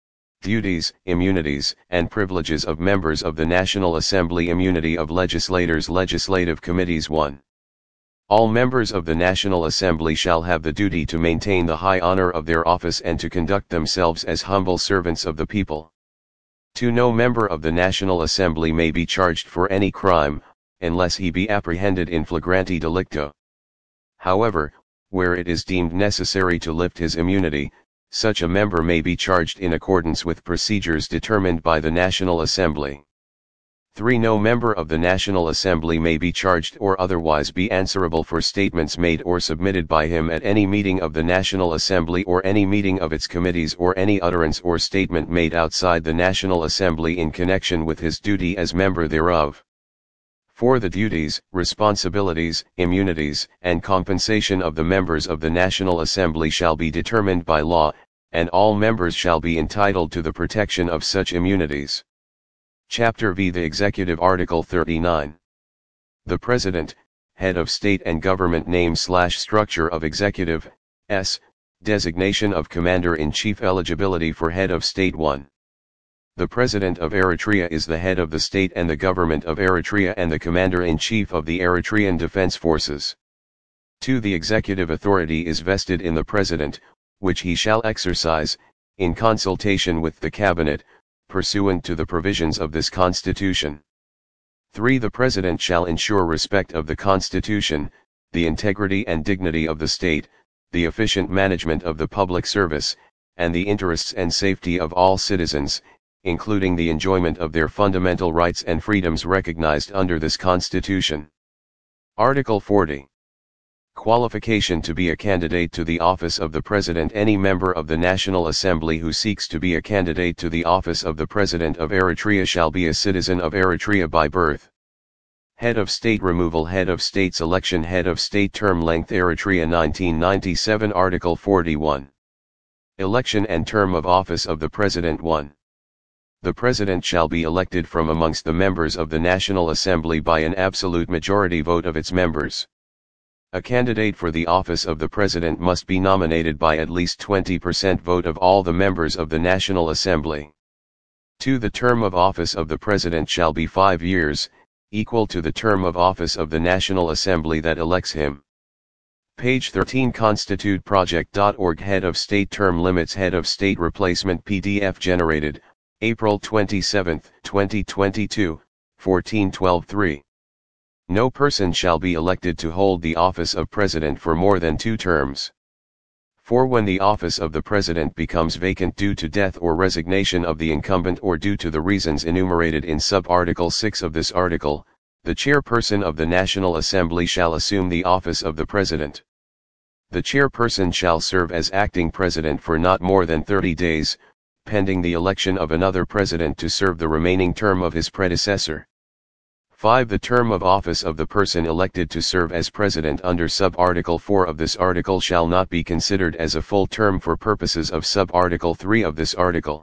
Duties, immunities, and privileges of members of the National Assembly. Immunity of legislators. Legislative committees. one. All members of the National Assembly shall have the duty to maintain the high honor of their office and to conduct themselves as humble servants of the people. two. No member of the National Assembly may be charged for any crime, unless he be apprehended in flagranti delicto. However, where it is deemed necessary to lift his immunity, such a member may be charged in accordance with procedures determined by the National Assembly. three. No member of the National Assembly may be charged or otherwise be answerable for statements made or submitted by him at any meeting of the National Assembly or any meeting of its committees, or any utterance or statement made outside the National Assembly in connection with his duty as member thereof. four. The duties, responsibilities, immunities, and compensation of the members of the National Assembly shall be determined by law, and all members shall be entitled to the protection of such immunities. Chapter V. The Executive. Article thirty-nine. The President, Head of State and Government. Name slash structure of Executive, S. Designation of Commander-in-Chief. Eligibility for Head of State. one. The President of Eritrea is the head of the state and the government of Eritrea and the Commander-in-Chief of the Eritrean Defense Forces. two. The executive authority is vested in the President, which he shall exercise, in consultation with the Cabinet, pursuant to the provisions of this Constitution. three. The President shall ensure respect of the Constitution, the integrity and dignity of the state, the efficient management of the public service, and the interests and safety of all citizens, including the enjoyment of their fundamental rights and freedoms recognized under this Constitution. Article forty. Qualification to be a candidate to the office of the President. Any member of the National Assembly who seeks to be a candidate to the office of the President of Eritrea shall be a citizen of Eritrea by birth. Head of State removal. Head of State's election. Head of State term length. Eritrea nineteen ninety-seven. Article forty-one. Election and term of office of the President. one. The President shall be elected from amongst the members of the National Assembly by an absolute majority vote of its members. A candidate for the office of the President must be nominated by at least twenty percent vote of all the members of the National Assembly. two. The term of office of the President shall be five years, equal to the term of office of the National Assembly that elects him. Page thirteen. Constitute project dot org. Head of State term limits. Head of State replacement. P D F generated, April twenty-seventh, twenty twenty-two, fourteen twelve three. No person shall be elected to hold the office of President for more than two terms. four. When the office of the President becomes vacant due to death or resignation of the incumbent or due to the reasons enumerated in sub-article six of this article, the chairperson of the National Assembly shall assume the office of the President. The chairperson shall serve as acting President for not more than thirty days, pending the election of another President to serve the remaining term of his predecessor. five. The term of office of the person elected to serve as President under sub-article four of this article shall not be considered as a full term for purposes of sub-article three of this article.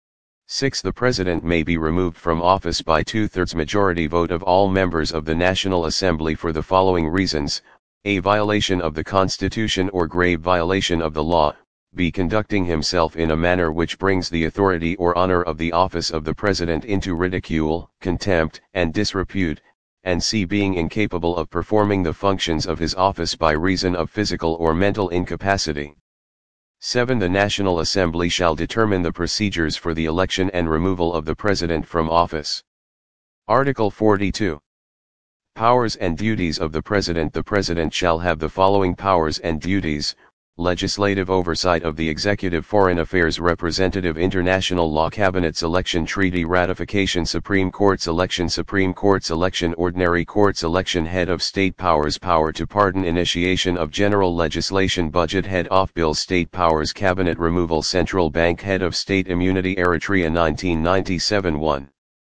six. The President may be removed from office by two-thirds majority vote of all members of the National Assembly for the following reasons: a. Violation of the Constitution or grave violation of the law, b. Conducting himself in a manner which brings the authority or honor of the office of the President into ridicule, contempt, and disrepute, and c. Being incapable of performing the functions of his office by reason of physical or mental incapacity. seven. The National Assembly shall determine the procedures for the election and removal of the President from office. Article forty-two. Powers and duties of the President. The President shall have the following powers and duties: legislative oversight of the executive, foreign affairs, representative, international law, cabinets, election, treaty ratification, Supreme Court's election, Supreme Court's election, ordinary courts election, head of state powers, power to pardon, initiation of general legislation, budget, head off bills, state powers, cabinet removal, central bank, head of state immunity. Eritrea nineteen ninety-seven. one.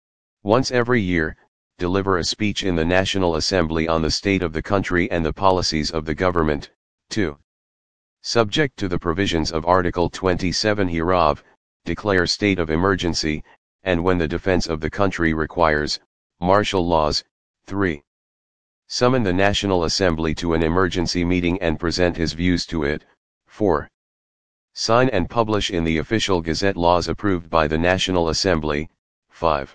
Once every year, deliver a speech in the National Assembly on the state of the country and the policies of the government. two. Subject to the provisions of Article twenty-seven hereof, declare state of emergency, and when the defense of the country requires, martial laws. three. Summon the National Assembly to an emergency meeting and present his views to it. four. Sign and publish in the official Gazette laws approved by the National Assembly. five.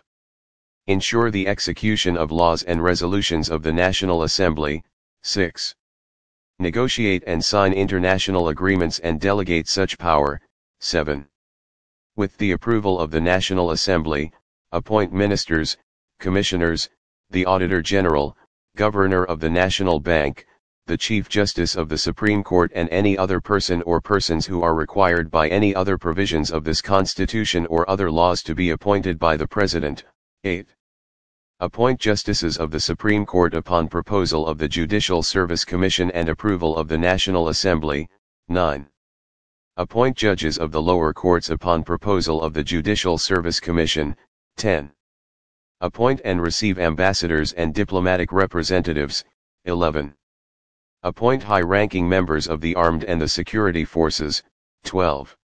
Ensure the execution of laws and resolutions of the National Assembly. six. Negotiate and sign international agreements and delegate such power. seven. With the approval of the National Assembly, appoint ministers, commissioners, the Auditor General, Governor of the National Bank, the Chief Justice of the Supreme Court and any other person or persons who are required by any other provisions of this Constitution or other laws to be appointed by the President. eight. Appoint justices of the Supreme Court upon proposal of the Judicial Service Commission and approval of the National Assembly. nine. Appoint judges of the lower courts upon proposal of the Judicial Service Commission. ten. Appoint and receive ambassadors and diplomatic representatives. eleven. Appoint high-ranking members of the armed and the security forces. twelve.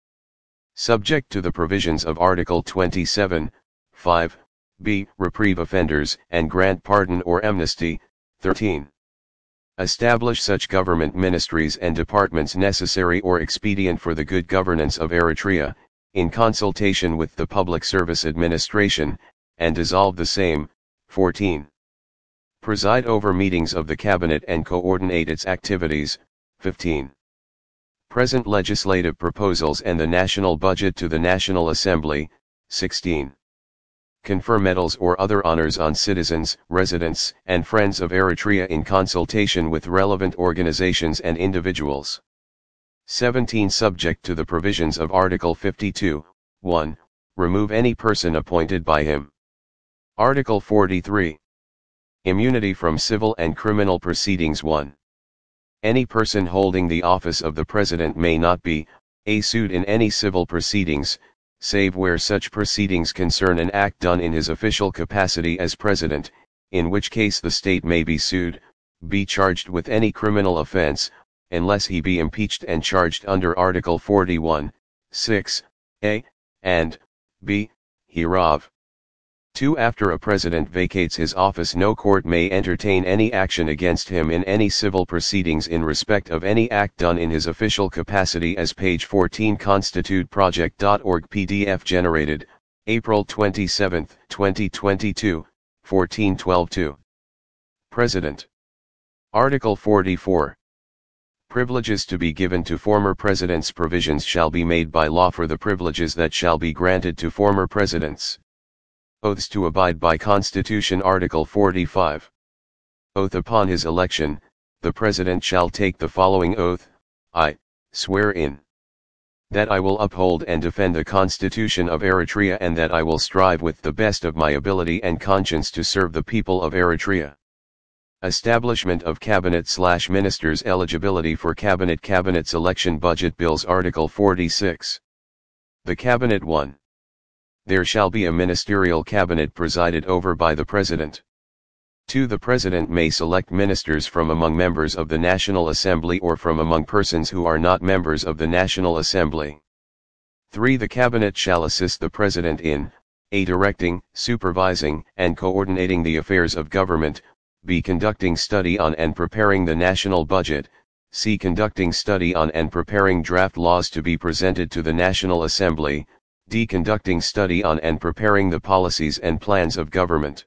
Subject to the provisions of Article twenty-seven, five, b, reprieve offenders and grant pardon or amnesty. thirteen. Establish such government ministries and departments necessary or expedient for the good governance of Eritrea, in consultation with the Public Service Administration, and dissolve the same. fourteen. Preside over meetings of the Cabinet and coordinate its activities. fifteen. Present legislative proposals and the national budget to the National Assembly. sixteen. Confer medals or other honors on citizens, residents, and friends of Eritrea in consultation with relevant organizations and individuals. seventeen. Subject to the provisions of Article fifty-two, one. Remove any person appointed by him. Article forty-three. Immunity from civil and criminal proceedings. one. Any person holding the office of the President may not be, a sued in any civil proceedings, save where such proceedings concern an act done in his official capacity as President, in which case the state may be sued, be charged with any criminal offense, unless he be impeached and charged under Article forty-one, six, a, and, b, hereof. two. After a president vacates his office, no court may entertain any action against him in any civil proceedings in respect of any act done in his official capacity, as page fourteen constitute project dot org P D F generated, April twenty-seventh, twenty twenty-two, fourteen twelve two. President. Article forty-four. Privileges to be given to former presidents. Provisions shall be made by law for the privileges that shall be granted to former presidents. Oaths to abide by Constitution. Article forty-five. Oath. Upon his election, the President shall take the following oath: I swear in that I will uphold and defend the Constitution of Eritrea, and that I will strive with the best of my ability and conscience to serve the people of Eritrea. Establishment of Cabinet slash Ministers. Eligibility for Cabinet. Cabinet's election. Budget bills. Article forty-six. The Cabinet. one. There shall be a ministerial cabinet presided over by the President. two. The President may select ministers from among members of the National Assembly or from among persons who are not members of the National Assembly. three. The Cabinet shall assist the President in a. Directing, supervising, and coordinating the affairs of government, b. Conducting study on and preparing the national budget, c. Conducting study on and preparing draft laws to be presented to the National Assembly, d. Conducting study on and preparing the policies and plans of government.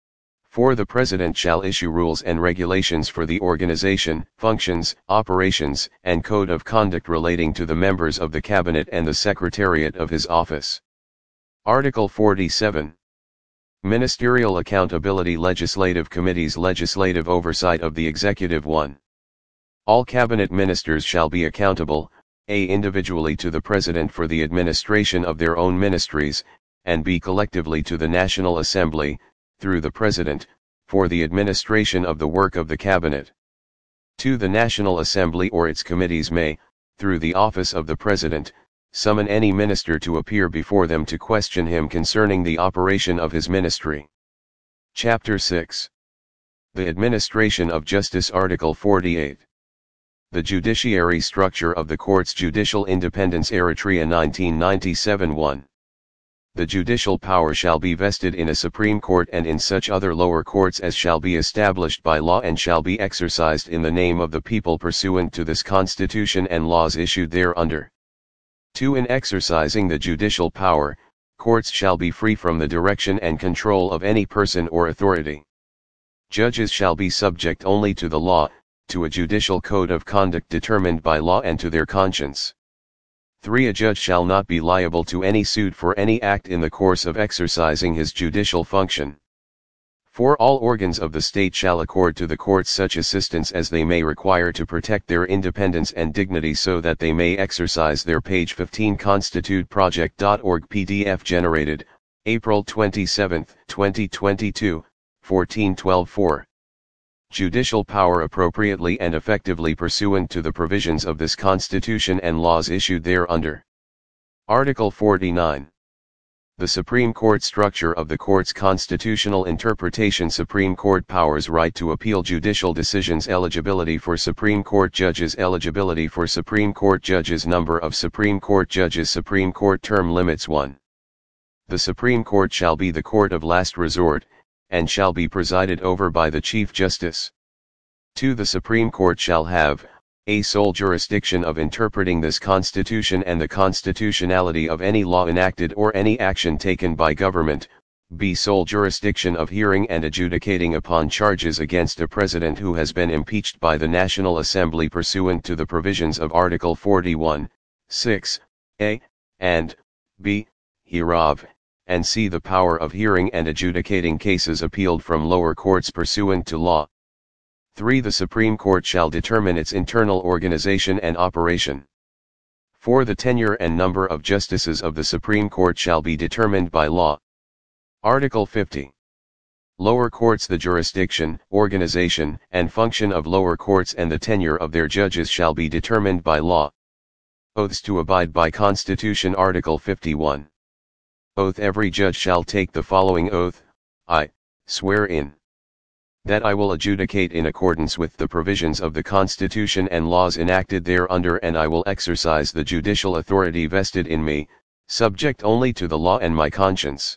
four. The President shall issue rules and regulations for the organization, functions, operations, and code of conduct relating to the members of the Cabinet and the Secretariat of his office. Article forty-seven. Ministerial accountability. Legislative committees. Legislative oversight of the Executive. one. All Cabinet ministers shall be accountable, a. individually to the President for the administration of their own ministries, and b. collectively to the National Assembly, through the President, for the administration of the work of the Cabinet. two. The National Assembly or its committees may, through the office of the President, summon any minister to appear before them to question him concerning the operation of his ministry. Chapter six. The Administration of Justice. Article forty-eight. The judiciary structure of the courts. Judicial independence. Eritrea nineteen ninety-seven. one. The judicial power shall be vested in a Supreme Court and in such other lower courts as shall be established by law and shall be exercised in the name of the people pursuant to this Constitution and laws issued thereunder. two. In exercising the judicial power, courts shall be free from the direction and control of any person or authority. Judges shall be subject only to the law, to a judicial code of conduct determined by law and to their conscience. three. A judge shall not be liable to any suit for any act in the course of exercising his judicial function. four. All organs of the state shall accord to the courts such assistance as they may require to protect their independence and dignity so that they may exercise their page fifteen constitute project dot org P D F generated, April twenty-seventh, twenty twenty-two, fourteen twelve four. Judicial power appropriately and effectively pursuant to the provisions of this Constitution and laws issued thereunder. Article forty-nine. The Supreme Court structure of the court's constitutional interpretation. Supreme Court powers: right to appeal judicial decisions, eligibility for Supreme Court judges, eligibility for Supreme Court judges, number of Supreme Court judges, Supreme Court term limits. one. The Supreme Court shall be the court of last resort, and shall be presided over by the Chief Justice. two. The Supreme Court shall have a sole jurisdiction of interpreting this Constitution and the constitutionality of any law enacted or any action taken by government. b. Sole jurisdiction of hearing and adjudicating upon charges against a president who has been impeached by the National Assembly pursuant to the provisions of Article forty-one, six, a, and b, hereof, and c. The power of hearing and adjudicating cases appealed from lower courts pursuant to law. three. The Supreme Court shall determine its internal organization and operation. four. The tenure and number of justices of the Supreme Court shall be determined by law. Article fifty. Lower courts. The jurisdiction, organization, and function of lower courts and the tenure of their judges shall be determined by law. Oaths to abide by Constitution. Article fifty-one. Oath. Every judge shall take the following oath: I swear in that I will adjudicate in accordance with the provisions of the Constitution and laws enacted thereunder, and I will exercise the judicial authority vested in me, subject only to the law and my conscience.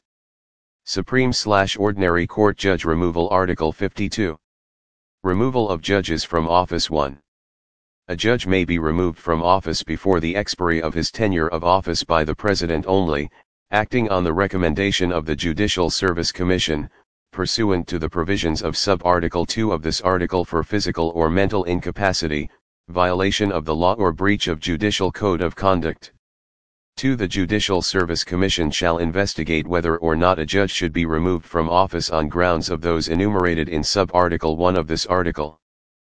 Supreme/Ordinary Court Judge Removal. Article fifty-two. Removal of judges from office. one. A judge may be removed from office before the expiry of his tenure of office by the President only, acting on the recommendation of the Judicial Service Commission, pursuant to the provisions of sub-article two of this article, for physical or mental incapacity, violation of the law or breach of judicial code of conduct. two. The Judicial Service Commission shall investigate whether or not a judge should be removed from office on grounds of those enumerated in sub-article one of this article.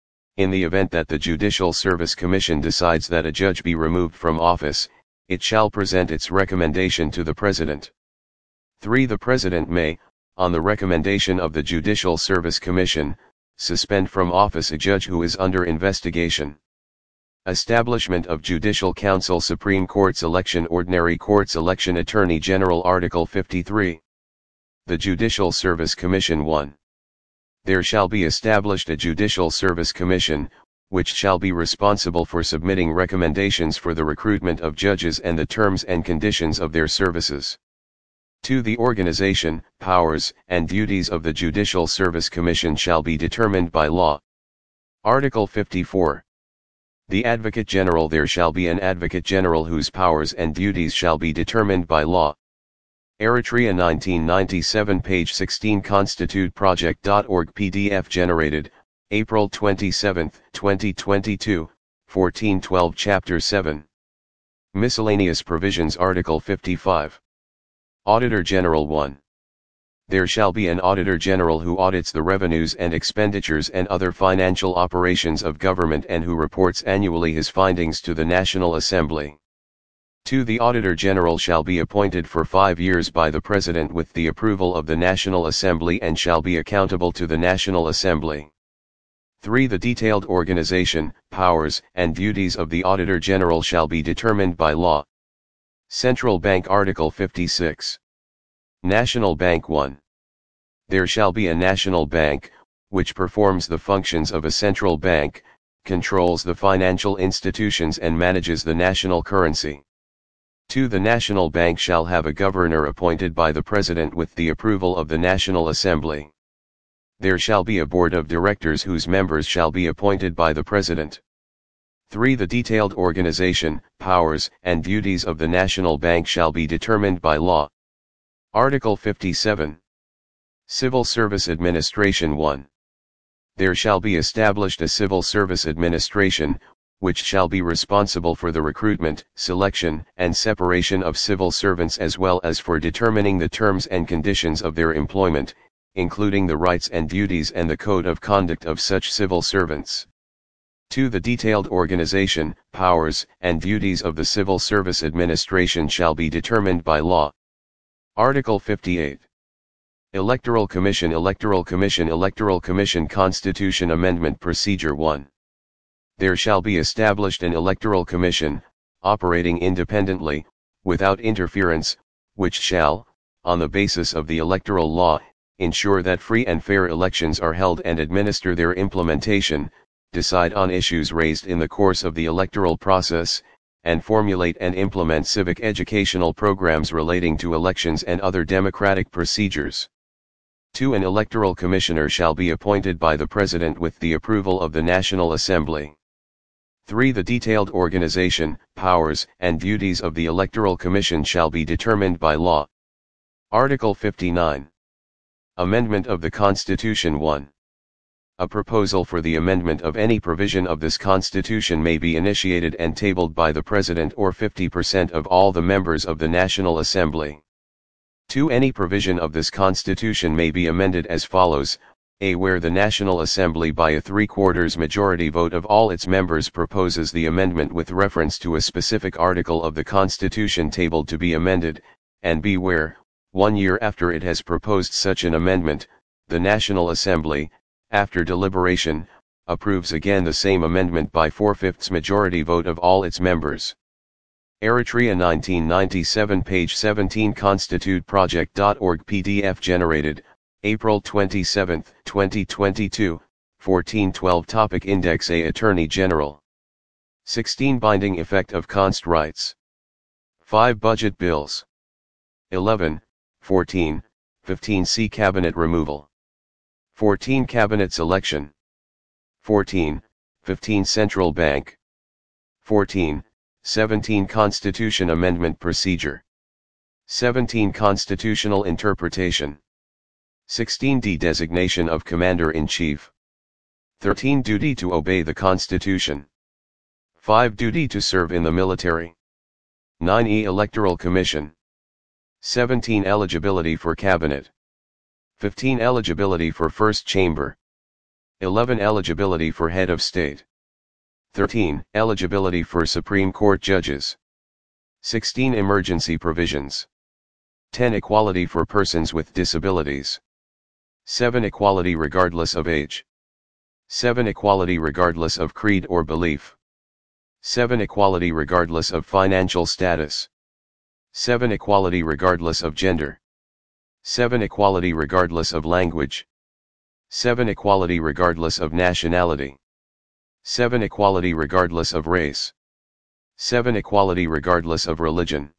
In the event that the Judicial Service Commission decides that a judge be removed from office, it shall present its recommendation to the President. three. The President may, on the recommendation of the Judicial Service Commission, suspend from office a judge who is under investigation. Establishment of Judicial Council. Supreme Court's election. Ordinary Courts election. Attorney General. Article fifty-three. The Judicial Service Commission. one. There shall be established a Judicial Service Commission, which shall be responsible for submitting recommendations for the recruitment of judges and the terms and conditions of their services. two. The organization, powers, and duties of the Judicial Service Commission shall be determined by law. Article fifty-four. The Advocate General. There shall be an Advocate General whose powers and duties shall be determined by law. Eritrea nineteen ninety-seven, page sixteen constitute project dot org P D F generated, April twenty-seventh, twenty twenty-two, fourteen twelve. Chapter seven. Miscellaneous Provisions. Article fifty-five. Auditor General. one. There shall be an Auditor General who audits the revenues and expenditures and other financial operations of government and who reports annually his findings to the National Assembly. two. The Auditor General shall be appointed for five years by the President with the approval of the National Assembly and shall be accountable to the National Assembly. three. The detailed organization, powers, and duties of the Auditor General shall be determined by law. Central Bank. Article fifty-six. National Bank. one. There shall be a national bank, which performs the functions of a central bank, controls the financial institutions and manages the national currency. two. The National Bank shall have a governor appointed by the President with the approval of the National Assembly. There shall be a board of directors whose members shall be appointed by the President. three. The detailed organization, powers, and duties of the National Bank shall be determined by law. Article fifty-seven. Civil Service Administration one. There shall be established a Civil Service Administration, which shall be responsible for the recruitment, selection, and separation of civil servants as well as for determining the terms and conditions of their employment, including the rights and duties and the code of conduct of such civil servants. two. The detailed organization, powers, and duties of the Civil Service Administration shall be determined by law. Article fifty-eight. Electoral Commission Electoral Commission Electoral Commission Constitution Amendment Procedure one. There shall be established an Electoral Commission, operating independently, without interference, which shall, on the basis of the electoral law, ensure that free and fair elections are held and administer their implementation, decide on issues raised in the course of the electoral process, and formulate and implement civic educational programs relating to elections and other democratic procedures. two. An electoral commissioner shall be appointed by the President with the approval of the National Assembly. three. The detailed organization, powers, and duties of the Electoral Commission shall be determined by law. Article fifty-nine. Amendment of the Constitution one. A proposal for the amendment of any provision of this Constitution may be initiated and tabled by the President or fifty percent of all the members of the National Assembly. two. Any provision of this Constitution may be amended as follows: A. Where the National Assembly by a three-quarters majority vote of all its members proposes the amendment with reference to a specific article of the Constitution tabled to be amended, and B. Where, one year after it has proposed such an amendment, the National Assembly, after deliberation, approves again the same amendment by four-fifths majority vote of all its members. Eritrea nineteen ninety-seven, page seventeen, constitute project dot org P D F generated, April twenty-seventh, twenty twenty-two, fourteen twelve. Topic Index A. Attorney General. sixteen. Binding effect of const rights. five. Budget bills. eleven, fourteen, fifteen. C. Cabinet removal. fourteen. Cabinet selection. fourteen, fifteen. Central Bank. fourteen, seventeen. Constitution Amendment Procedure. seventeen. Constitutional Interpretation. sixteen. De-designation of Commander-in-Chief. thirteen. Duty to obey the Constitution. five. Duty to serve in the military. nine E. Electoral Commission. seventeen. Eligibility for Cabinet. fifteen. Eligibility for First Chamber. eleven. Eligibility for Head of State. thirteen. Eligibility for Supreme Court judges. sixteen. Emergency provisions. ten. Equality for persons with disabilities. seven. Equality regardless of age. seven. Equality regardless of creed or belief. seven. Equality regardless of financial status. seven. Equality regardless of gender. seven. Equality regardless of language. seven. Equality regardless of nationality. seven. Equality regardless of race. seven. Equality regardless of religion.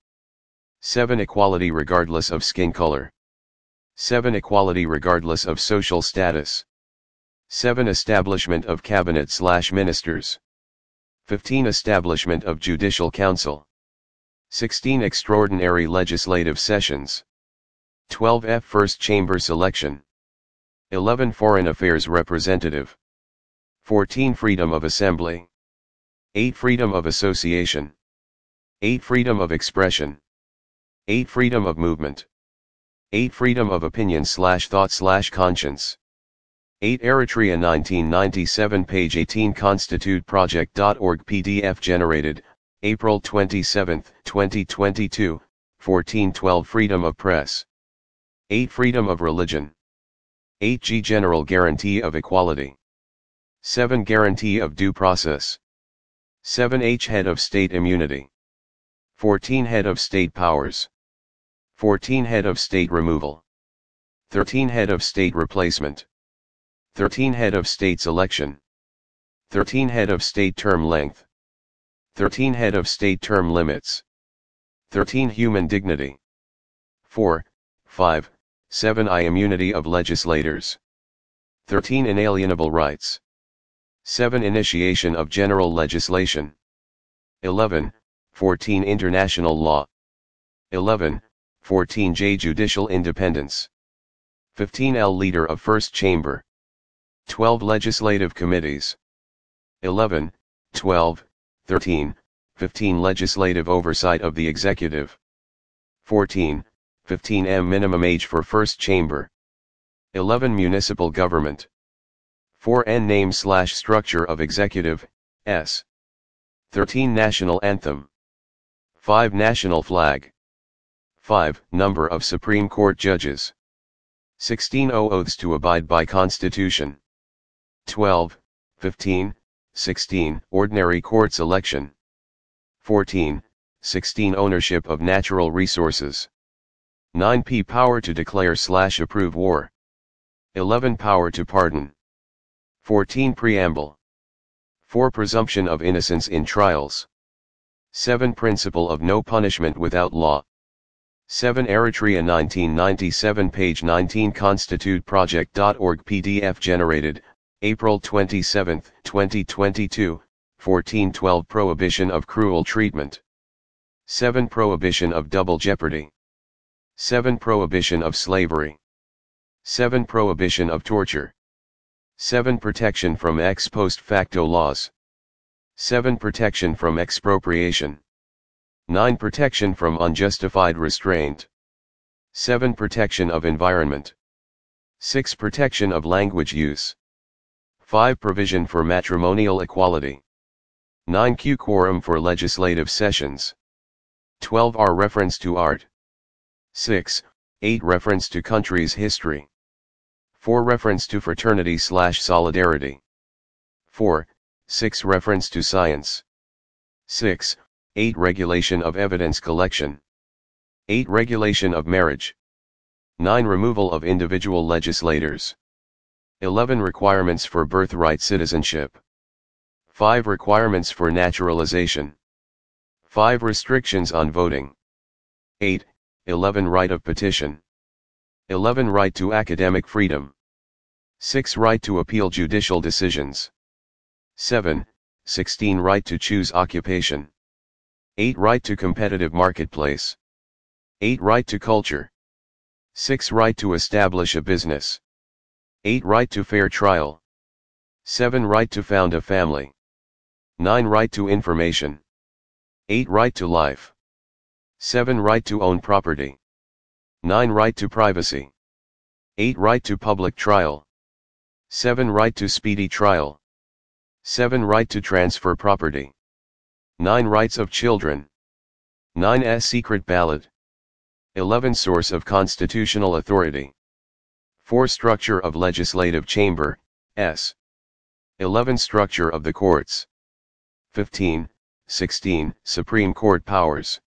seven. Equality regardless of skin color. seven. Equality regardless of social status. seven. Establishment of cabinet slash ministers. fifteen. Establishment of judicial council. sixteen. Extraordinary legislative sessions. twelve F. First chamber selection. eleven. Foreign affairs representative. fourteen. Freedom of assembly. eight. Freedom of association. eight. Freedom of expression. eight. Freedom of movement. eight. Freedom of opinion slash thought slash conscience. eight. Eritrea nineteen ninety-seven, page eighteen, constitute project dot org P D F generated, April twenty-seventh, twenty twenty-two, fourteen twelve. Freedom of press. eight. Freedom of religion. eight G. General guarantee of equality. seven. Guarantee of due process. seven H. Head of state immunity. fourteen. Head of state powers. fourteen. Head of state removal. thirteen. Head of state replacement. thirteen. Head of state's election. thirteen. Head of state term length. thirteen. Head of state term limits. thirteen Human dignity. four, five, seven I Immunity of legislators. thirteen Inalienable rights. seven Initiation of general legislation. eleven, fourteen International law. eleven, fourteen J Judicial independence. fifteen L Leader of First Chamber. twelve Legislative committees. eleven, twelve, thirteen, fifteen Legislative oversight of the executive. fourteen, fifteen M Minimum age for First Chamber. eleven Municipal government. four N Name slash structure of executive, S. thirteen National anthem. five National flag. five Number of Supreme Court judges. sixteen Oaths to abide by Constitution. twelve, fifteen, sixteen Ordinary courts election. fourteen, sixteen Ownership of natural resources. nine P Power to declare slash approve war. eleven Power to pardon. fourteen Preamble. four Presumption of innocence in trials. seven Principle of no punishment without law. seven Eritrea nineteen ninety-seven page nineteen constitute project dot org P D F generated, April twenty-seventh, twenty twenty-two, fourteen twelve Prohibition of cruel treatment. seven Prohibition of double jeopardy. seven Prohibition of slavery. seven Prohibition of torture. seven Protection from ex post facto laws. seven Protection from expropriation. nine Protection from unjustified restraint. seven Protection of environment. six Protection of language use. five Provision for matrimonial equality. nine Q Quorum for legislative sessions. twelve R Reference to art. six, eight Reference to country's history. four Reference to fraternity slash solidarity. four, six Reference to science. six, eight Regulation of evidence collection. eight Regulation of marriage. nine Removal of individual legislators. eleven Requirements for birthright citizenship. five Requirements for naturalization. five Restrictions on voting. eight, eleven Right of petition. eleven Right to academic freedom. six Right to appeal judicial decisions. seven, sixteen Right to choose occupation. eight Right to competitive marketplace. eight Right to culture. six Right to establish a business. eight Right to fair trial. seven Right to found a family. nine Right to information. eight Right to life. seven Right to own property. nine Right to privacy. eight Right to public trial. seven Right to speedy trial. seven Right to transfer property. nine Rights of children. nine S Secret ballot. eleven Source of constitutional authority. four Structure of legislative chamber, S. eleven Structure of the courts. fifteen, sixteen Supreme Court powers.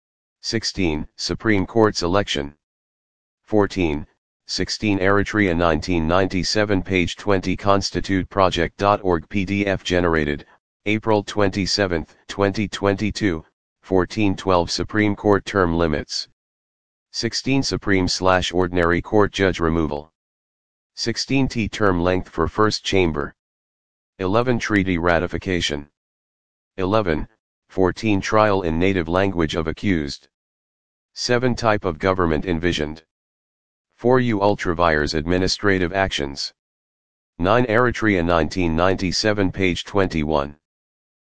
sixteen Supreme Court's election. fourteen, sixteen Eritrea nineteen ninety-seven page twenty constitute project dot org P D F generated, April twenty-seventh, twenty twenty-two, fourteen twelve Supreme Court term limits. sixteen Supreme slash Ordinary Court judge removal. sixteen T term length for First Chamber. eleven Treaty ratification. eleven, fourteen Trial in native language of accused. seven Type of government envisioned. four U Ultravires administrative actions. nine Eritrea nineteen ninety-seven page twenty-one.